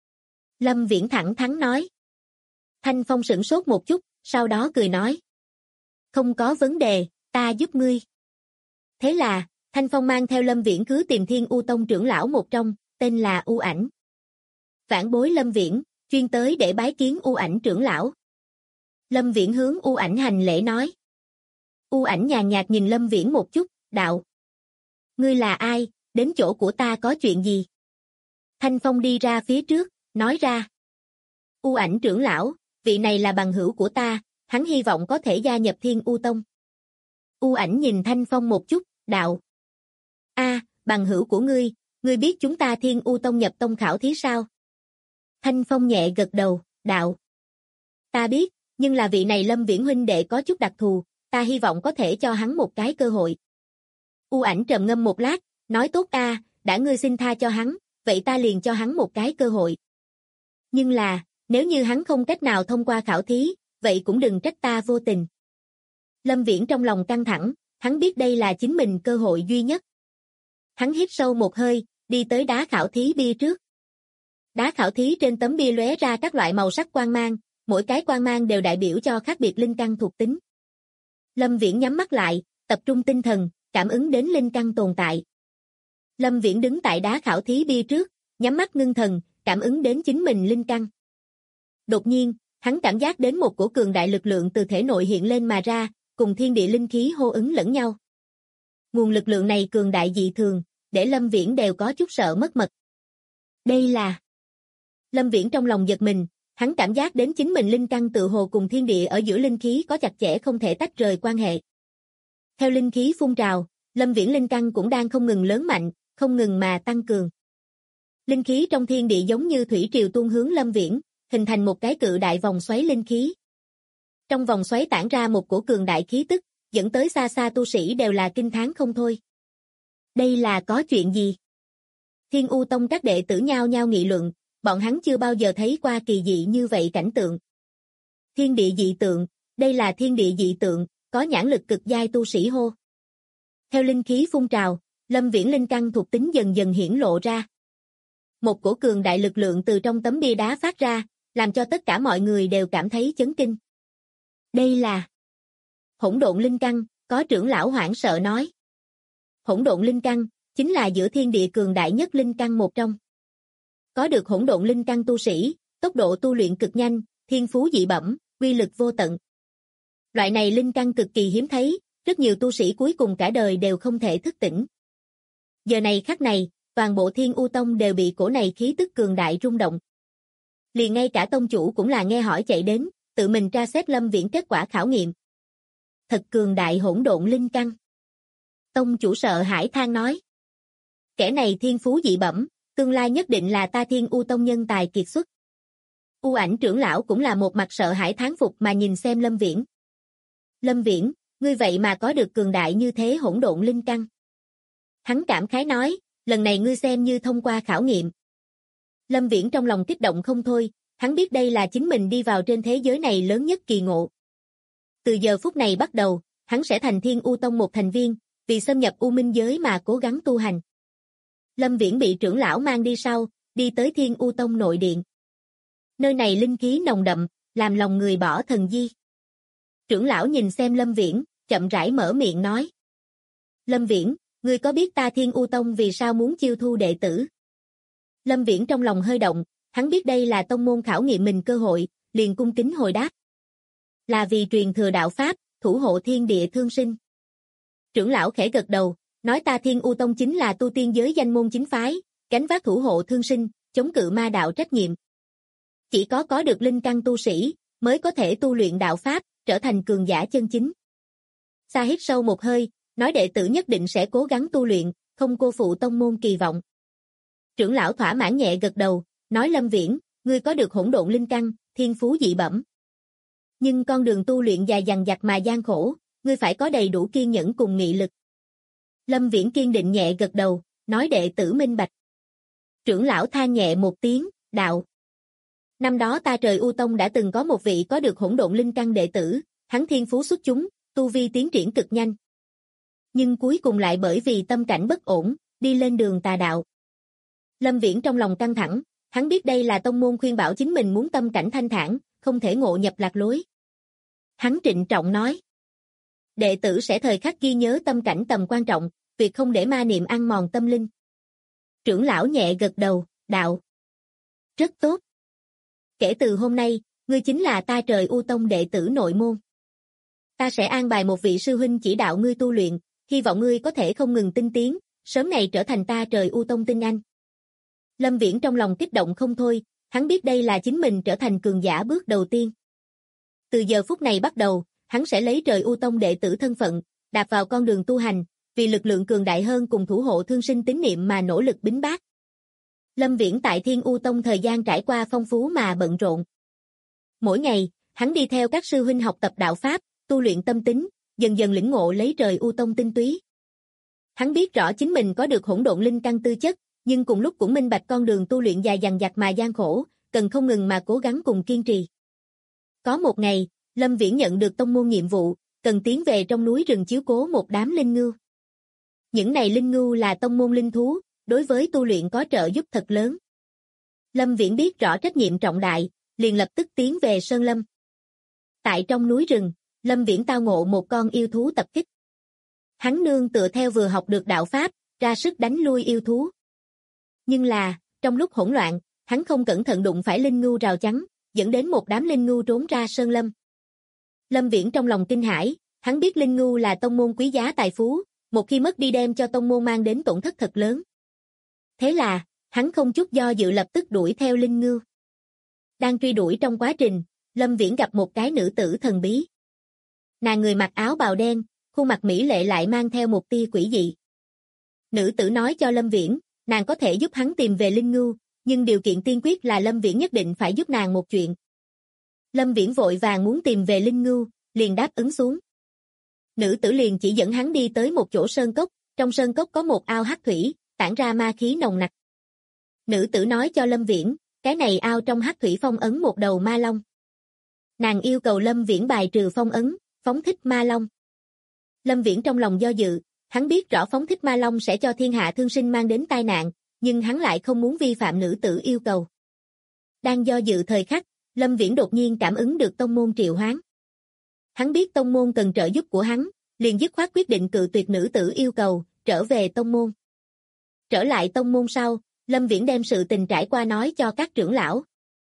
Lâm Viễn thẳng thắn nói. Thanh Phong sửng sốt một chút, sau đó cười nói. Không có vấn đề, ta giúp ngươi. Thế là, Thanh Phong mang theo Lâm Viễn cứ tìm Thiên U Tông trưởng lão một trong, tên là U Ảnh. Vãn bối Lâm Viễn, chuyên tới để bái kiến U Ảnh trưởng lão. Lâm Viễn hướng U Ảnh hành lễ nói. U Ảnh nhàn nhạt nhìn Lâm Viễn một chút, đạo. Ngươi là ai, đến chỗ của ta có chuyện gì? Thanh Phong đi ra phía trước, nói ra. U Ảnh trưởng lão, vị này là bằng hữu của ta, hắn hy vọng có thể gia nhập Thiên U Tông. U Ảnh nhìn Thanh Phong một chút, đạo. Bằng hữu của ngươi biết chúng ta Thiên U Tông nhập tông khảo thí sao? Thanh Phong nhẹ gật đầu, đạo. Ta biết, nhưng là vị này Lâm Viễn huynh đệ có chút đặc thù, ta hy vọng có thể cho hắn một cái cơ hội. U Ảnh trầm ngâm một lát, nói tốt đã ngươi xin tha cho hắn, vậy ta liền cho hắn một cái cơ hội. Nhưng là, nếu như hắn không cách nào thông qua khảo thí, vậy cũng đừng trách ta vô tình. Lâm Viễn trong lòng căng thẳng, hắn biết đây là chính mình cơ hội duy nhất. Hắn hít sâu một hơi, đi tới đá khảo thí bia trước. Đá khảo thí trên tấm bia lóe ra các loại màu sắc quang mang, mỗi cái quang mang đều đại biểu cho khác biệt linh căn thuộc tính. Lâm Viễn nhắm mắt lại, tập trung tinh thần, cảm ứng đến linh căn tồn tại. Lâm Viễn đứng tại đá khảo thí bia trước, nhắm mắt ngưng thần, cảm ứng đến chính mình linh căn. Đột nhiên, hắn cảm giác đến một cổ cường đại lực lượng từ thể nội hiện lên mà ra, cùng thiên địa linh khí hô ứng lẫn nhau. Nguồn lực lượng này cường đại dị thường, để Lâm Viễn đều có chút sợ mất mật. Đây là... Lâm Viễn trong lòng giật mình, hắn cảm giác đến chính mình linh căn tự hồ cùng thiên địa ở giữa linh khí có chặt chẽ không thể tách rời quan hệ. Theo linh khí phun trào, Lâm Viễn linh căn cũng đang không ngừng lớn mạnh, không ngừng mà tăng cường. Linh khí trong thiên địa giống như thủy triều tuôn hướng Lâm Viễn, hình thành một cái cự đại vòng xoáy linh khí. Trong vòng xoáy tản ra một cổ cường đại khí tức, dẫn tới xa xa tu sĩ đều là kinh thán không thôi. Đây là có chuyện gì? Thiên U Tông các đệ tử nhao nhao nghị luận, bọn hắn chưa bao giờ thấy qua kỳ dị như vậy cảnh tượng. Thiên địa dị tượng, đây là thiên địa dị tượng, có nhãn lực cực giai tu sĩ hô. Theo linh khí phun trào, Lâm Viễn linh căn thuộc tính dần dần hiển lộ ra. Một cổ cường đại lực lượng từ trong tấm bia đá phát ra, làm cho tất cả mọi người đều cảm thấy chấn kinh. Đây là hỗn độn linh căn, có trưởng lão hoảng sợ nói. Hỗn độn linh căn, chính là giữa thiên địa cường đại nhất linh căn một trong. Có được hỗn độn linh căn tu sĩ, tốc độ tu luyện cực nhanh, thiên phú dị bẩm, uy lực vô tận. Loại này linh căn cực kỳ hiếm thấy, rất nhiều tu sĩ cuối cùng cả đời đều không thể thức tỉnh. Giờ này khắc này, toàn bộ Thiên U Tông đều bị cổ này khí tức cường đại rung động. Liền ngay cả tông chủ cũng là nghe hỏi chạy đến, tự mình tra xét Lâm Viễn kết quả khảo nghiệm. Thật cường đại hỗn độn linh căn. Tông chủ sợ hãi than nói. Kẻ này thiên phú dị bẩm, tương lai nhất định là ta Thiên U Tông nhân tài kiệt xuất. U Ảnh trưởng lão cũng là một mặt sợ hãi thán phục mà nhìn xem Lâm Viễn. Lâm Viễn, ngươi vậy mà có được cường đại như thế hỗn độn linh căn. Hắn cảm khái nói, lần này ngươi xem như thông qua khảo nghiệm. Lâm Viễn trong lòng kích động không thôi, hắn biết đây là chính mình đi vào trên thế giới này lớn nhất kỳ ngộ. Từ giờ phút này bắt đầu, hắn sẽ thành Thiên U Tông một thành viên, vì xâm nhập U Minh giới mà cố gắng tu hành. Lâm Viễn bị trưởng lão mang đi sau, đi tới Thiên U Tông nội điện. Nơi này linh khí nồng đậm, làm lòng người bỏ thần di. Trưởng lão nhìn xem Lâm Viễn, chậm rãi mở miệng nói. Lâm Viễn, ngươi có biết ta Thiên U Tông vì sao muốn chiêu thu đệ tử? Lâm Viễn trong lòng hơi động, hắn biết đây là tông môn khảo nghiệm mình cơ hội, liền cung kính hồi đáp. Là vì truyền thừa đạo Pháp, thủ hộ thiên địa thương sinh. Trưởng lão khẽ gật đầu, nói ta Thiên U Tông chính là tu tiên giới danh môn chính phái, gánh vác thủ hộ thương sinh, chống cự ma đạo trách nhiệm. Chỉ có được linh căn tu sĩ, mới có thể tu luyện đạo Pháp, trở thành cường giả chân chính. Sa hít sâu một hơi, nói đệ tử nhất định sẽ cố gắng tu luyện, không cô phụ tông môn kỳ vọng. Trưởng lão thỏa mãn nhẹ gật đầu, nói Lâm Viễn, ngươi có được hỗn độn linh căn, thiên phú dị bẩm. Nhưng con đường tu luyện dài dằng dặc mà gian khổ, ngươi phải có đầy đủ kiên nhẫn cùng nghị lực. Lâm Viễn kiên định nhẹ gật đầu, nói đệ tử minh bạch. Trưởng lão than nhẹ một tiếng, đạo. Năm đó ta Trời U Tông đã từng có một vị có được hỗn độn linh căn đệ tử, hắn thiên phú xuất chúng, tu vi tiến triển cực nhanh. Nhưng cuối cùng lại bởi vì tâm cảnh bất ổn, đi lên đường tà đạo. Lâm Viễn trong lòng căng thẳng, hắn biết đây là tông môn khuyên bảo chính mình muốn tâm cảnh thanh thản, không thể ngộ nhập lạc lối. Hắn trịnh trọng nói. Đệ tử sẽ thời khắc ghi nhớ tâm cảnh tầm quan trọng, việc không để ma niệm ăn mòn tâm linh. Trưởng lão nhẹ gật đầu, đạo. Rất tốt. Kể từ hôm nay, ngươi chính là ta Trời U Tông đệ tử nội môn. Ta sẽ an bài một vị sư huynh chỉ đạo ngươi tu luyện, hy vọng ngươi có thể không ngừng tinh tiến, sớm này trở thành ta Trời U Tông tinh anh. Lâm Viễn trong lòng kích động không thôi, hắn biết đây là chính mình trở thành cường giả bước đầu tiên. Từ giờ phút này bắt đầu, hắn sẽ lấy Trời U Tông đệ tử thân phận, đạp vào con đường tu hành, vì lực lượng cường đại hơn cùng thủ hộ thương sinh tín niệm mà nỗ lực bính bác. Lâm Viễn tại Thiên U Tông thời gian trải qua phong phú mà bận rộn. Mỗi ngày, hắn đi theo các sư huynh học tập đạo Pháp, tu luyện tâm tính, dần dần lĩnh ngộ lấy Trời U Tông tinh túy. Hắn biết rõ chính mình có được hỗn độn linh căn tư chất, nhưng cùng lúc cũng minh bạch con đường tu luyện dài dằng dặc mà gian khổ, cần không ngừng mà cố gắng cùng kiên trì. Có một ngày, Lâm Viễn nhận được tông môn nhiệm vụ, cần tiến về trong núi rừng chiếu cố một đám linh ngưu. Những này linh ngưu là tông môn linh thú, đối với tu luyện có trợ giúp thật lớn. Lâm Viễn biết rõ trách nhiệm trọng đại, liền lập tức tiến về Sơn Lâm. Tại trong núi rừng, Lâm Viễn tao ngộ một con yêu thú tập kích. Hắn nương tựa theo vừa học được đạo Pháp, ra sức đánh lui yêu thú. Nhưng là, trong lúc hỗn loạn, hắn không cẩn thận đụng phải linh ngưu rào chắn, dẫn đến một đám linh ngưu trốn ra Sơn Lâm. Lâm Viễn trong lòng kinh hãi, hắn biết linh ngưu là tông môn quý giá tài phú, một khi mất đi đem cho tông môn mang đến tổn thất thật lớn. Thế là, hắn không chút do dự lập tức đuổi theo linh ngưu. Đang truy đuổi trong quá trình, Lâm Viễn gặp một cái nữ tử thần bí. Nàng người mặc áo bào đen, khuôn mặt mỹ lệ lại mang theo một tia quỷ dị. Nữ tử nói cho Lâm Viễn, nàng có thể giúp hắn tìm về linh ngưu, nhưng điều kiện tiên quyết là Lâm Viễn nhất định phải giúp nàng một chuyện. Lâm Viễn vội vàng muốn tìm về linh ngưu, liền đáp ứng xuống. Nữ tử liền chỉ dẫn hắn đi tới một chỗ sơn cốc, trong sơn cốc có một ao hắc thủy, tản ra ma khí nồng nặc. Nữ tử nói cho Lâm Viễn, cái này ao trong hắc thủy phong ấn một đầu ma long. Nàng yêu cầu Lâm Viễn bài trừ phong ấn, phóng thích ma long. Lâm Viễn trong lòng do dự, hắn biết rõ phóng thích ma long sẽ cho thiên hạ thương sinh mang đến tai nạn, nhưng hắn lại không muốn vi phạm nữ tử yêu cầu. Đang do dự thời khắc, Lâm Viễn đột nhiên cảm ứng được tông môn triệu hoán. Hắn biết tông môn cần trợ giúp của hắn, liền dứt khoát quyết định cự tuyệt nữ tử yêu cầu, trở về tông môn. Trở lại tông môn sau, Lâm Viễn đem sự tình trải qua nói cho các trưởng lão.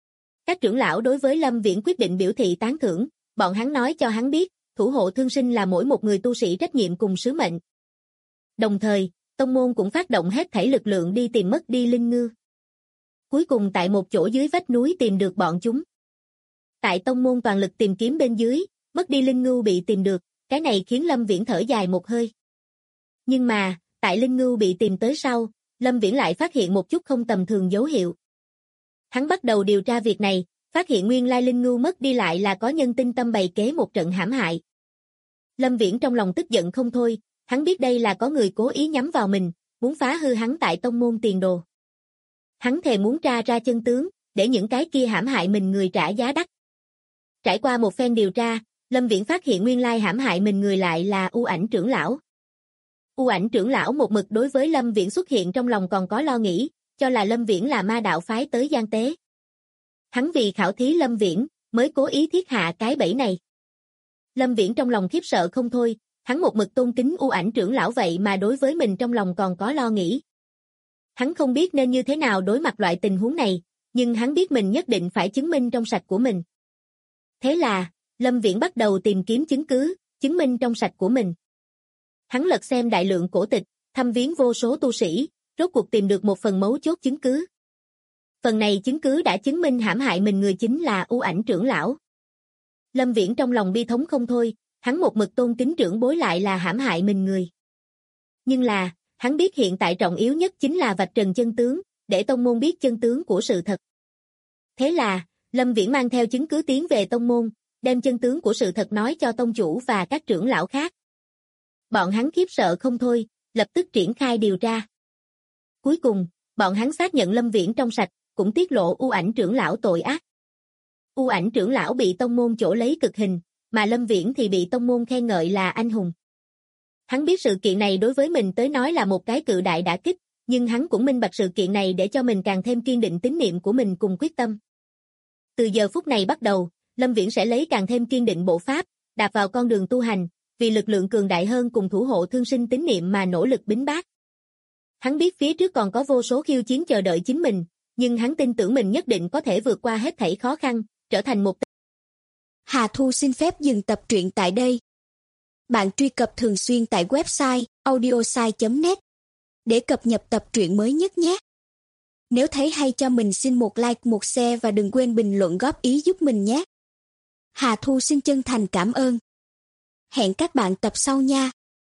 Các trưởng lão đối với Lâm Viễn quyết định biểu thị tán thưởng, bọn hắn nói cho hắn biết, thủ hộ thương sinh là mỗi một người tu sĩ trách nhiệm cùng sứ mệnh. Đồng thời, tông môn cũng phát động hết thảy lực lượng đi tìm mất đi linh ngư. Cuối cùng tại một chỗ dưới vách núi tìm được bọn chúng. Tại tông môn toàn lực tìm kiếm bên dưới, mất đi linh ngưu bị tìm được, cái này khiến Lâm Viễn thở dài một hơi. Nhưng mà, tại linh ngưu bị tìm tới sau, Lâm Viễn lại phát hiện một chút không tầm thường dấu hiệu. Hắn bắt đầu điều tra việc này, phát hiện nguyên lai linh ngưu mất đi lại là có nhân tinh tâm bày kế một trận hãm hại. Lâm Viễn trong lòng tức giận không thôi, hắn biết đây là có người cố ý nhắm vào mình, muốn phá hư hắn tại tông môn tiền đồ. Hắn thề muốn tra ra chân tướng, để những cái kia hãm hại mình người trả giá đắt. Trải qua một phen điều tra, Lâm Viễn phát hiện nguyên lai hãm hại mình người lại là U Ảnh trưởng lão. U Ảnh trưởng lão một mực đối với Lâm Viễn xuất hiện trong lòng còn có lo nghĩ, cho là Lâm Viễn là ma đạo phái tới gian tế. Hắn vì khảo thí Lâm Viễn, mới cố ý thiết hạ cái bẫy này. Lâm Viễn trong lòng khiếp sợ không thôi, hắn một mực tôn kính U Ảnh trưởng lão vậy mà đối với mình trong lòng còn có lo nghĩ. Hắn không biết nên như thế nào đối mặt loại tình huống này, nhưng hắn biết mình nhất định phải chứng minh trong sạch của mình. Thế là, Lâm Viễn bắt đầu tìm kiếm chứng cứ, chứng minh trong sạch của mình. Hắn lật xem đại lượng cổ tịch, thăm viếng vô số tu sĩ, rốt cuộc tìm được một phần mấu chốt chứng cứ. Phần này chứng cứ đã chứng minh hãm hại mình người chính là U Ảnh trưởng lão. Lâm Viễn trong lòng bi thống không thôi, hắn một mực tôn kính trưởng bối lại là hãm hại mình người. Nhưng là, hắn biết hiện tại trọng yếu nhất chính là vạch trần chân tướng, để tông môn biết chân tướng của sự thật. Thế là, Lâm Viễn mang theo chứng cứ tiến về tông môn, đem chân tướng của sự thật nói cho tông chủ và các trưởng lão khác. Bọn hắn khiếp sợ không thôi, lập tức triển khai điều tra. Cuối cùng, bọn hắn xác nhận Lâm Viễn trong sạch, cũng tiết lộ U Ảnh trưởng lão tội ác. U Ảnh trưởng lão bị tông môn chỗ lấy cực hình, mà Lâm Viễn thì bị tông môn khen ngợi là anh hùng. Hắn biết sự kiện này đối với mình tới nói là một cái cự đại đả kích, nhưng hắn cũng minh bạch sự kiện này để cho mình càng thêm kiên định tín niệm của mình cùng quyết tâm. Từ giờ phút này bắt đầu, Lâm Viễn sẽ lấy càng thêm kiên định bộ pháp, đạp vào con đường tu hành, vì lực lượng cường đại hơn cùng thủ hộ thương sinh tín niệm mà nỗ lực bính bác. Hắn biết phía trước còn có vô số khiêu chiến chờ đợi chính mình, nhưng hắn tin tưởng mình nhất định có thể vượt qua hết thảy khó khăn, trở thành một. Hà Thu xin phép dừng tập truyện tại đây. Bạn truy cập thường xuyên tại website audiosai.net để cập nhật tập truyện mới nhất nhé. Nếu thấy hay cho mình xin một like, một share và đừng quên bình luận góp ý giúp mình nhé. Hà Thu xin chân thành cảm ơn. Hẹn các bạn tập sau nha.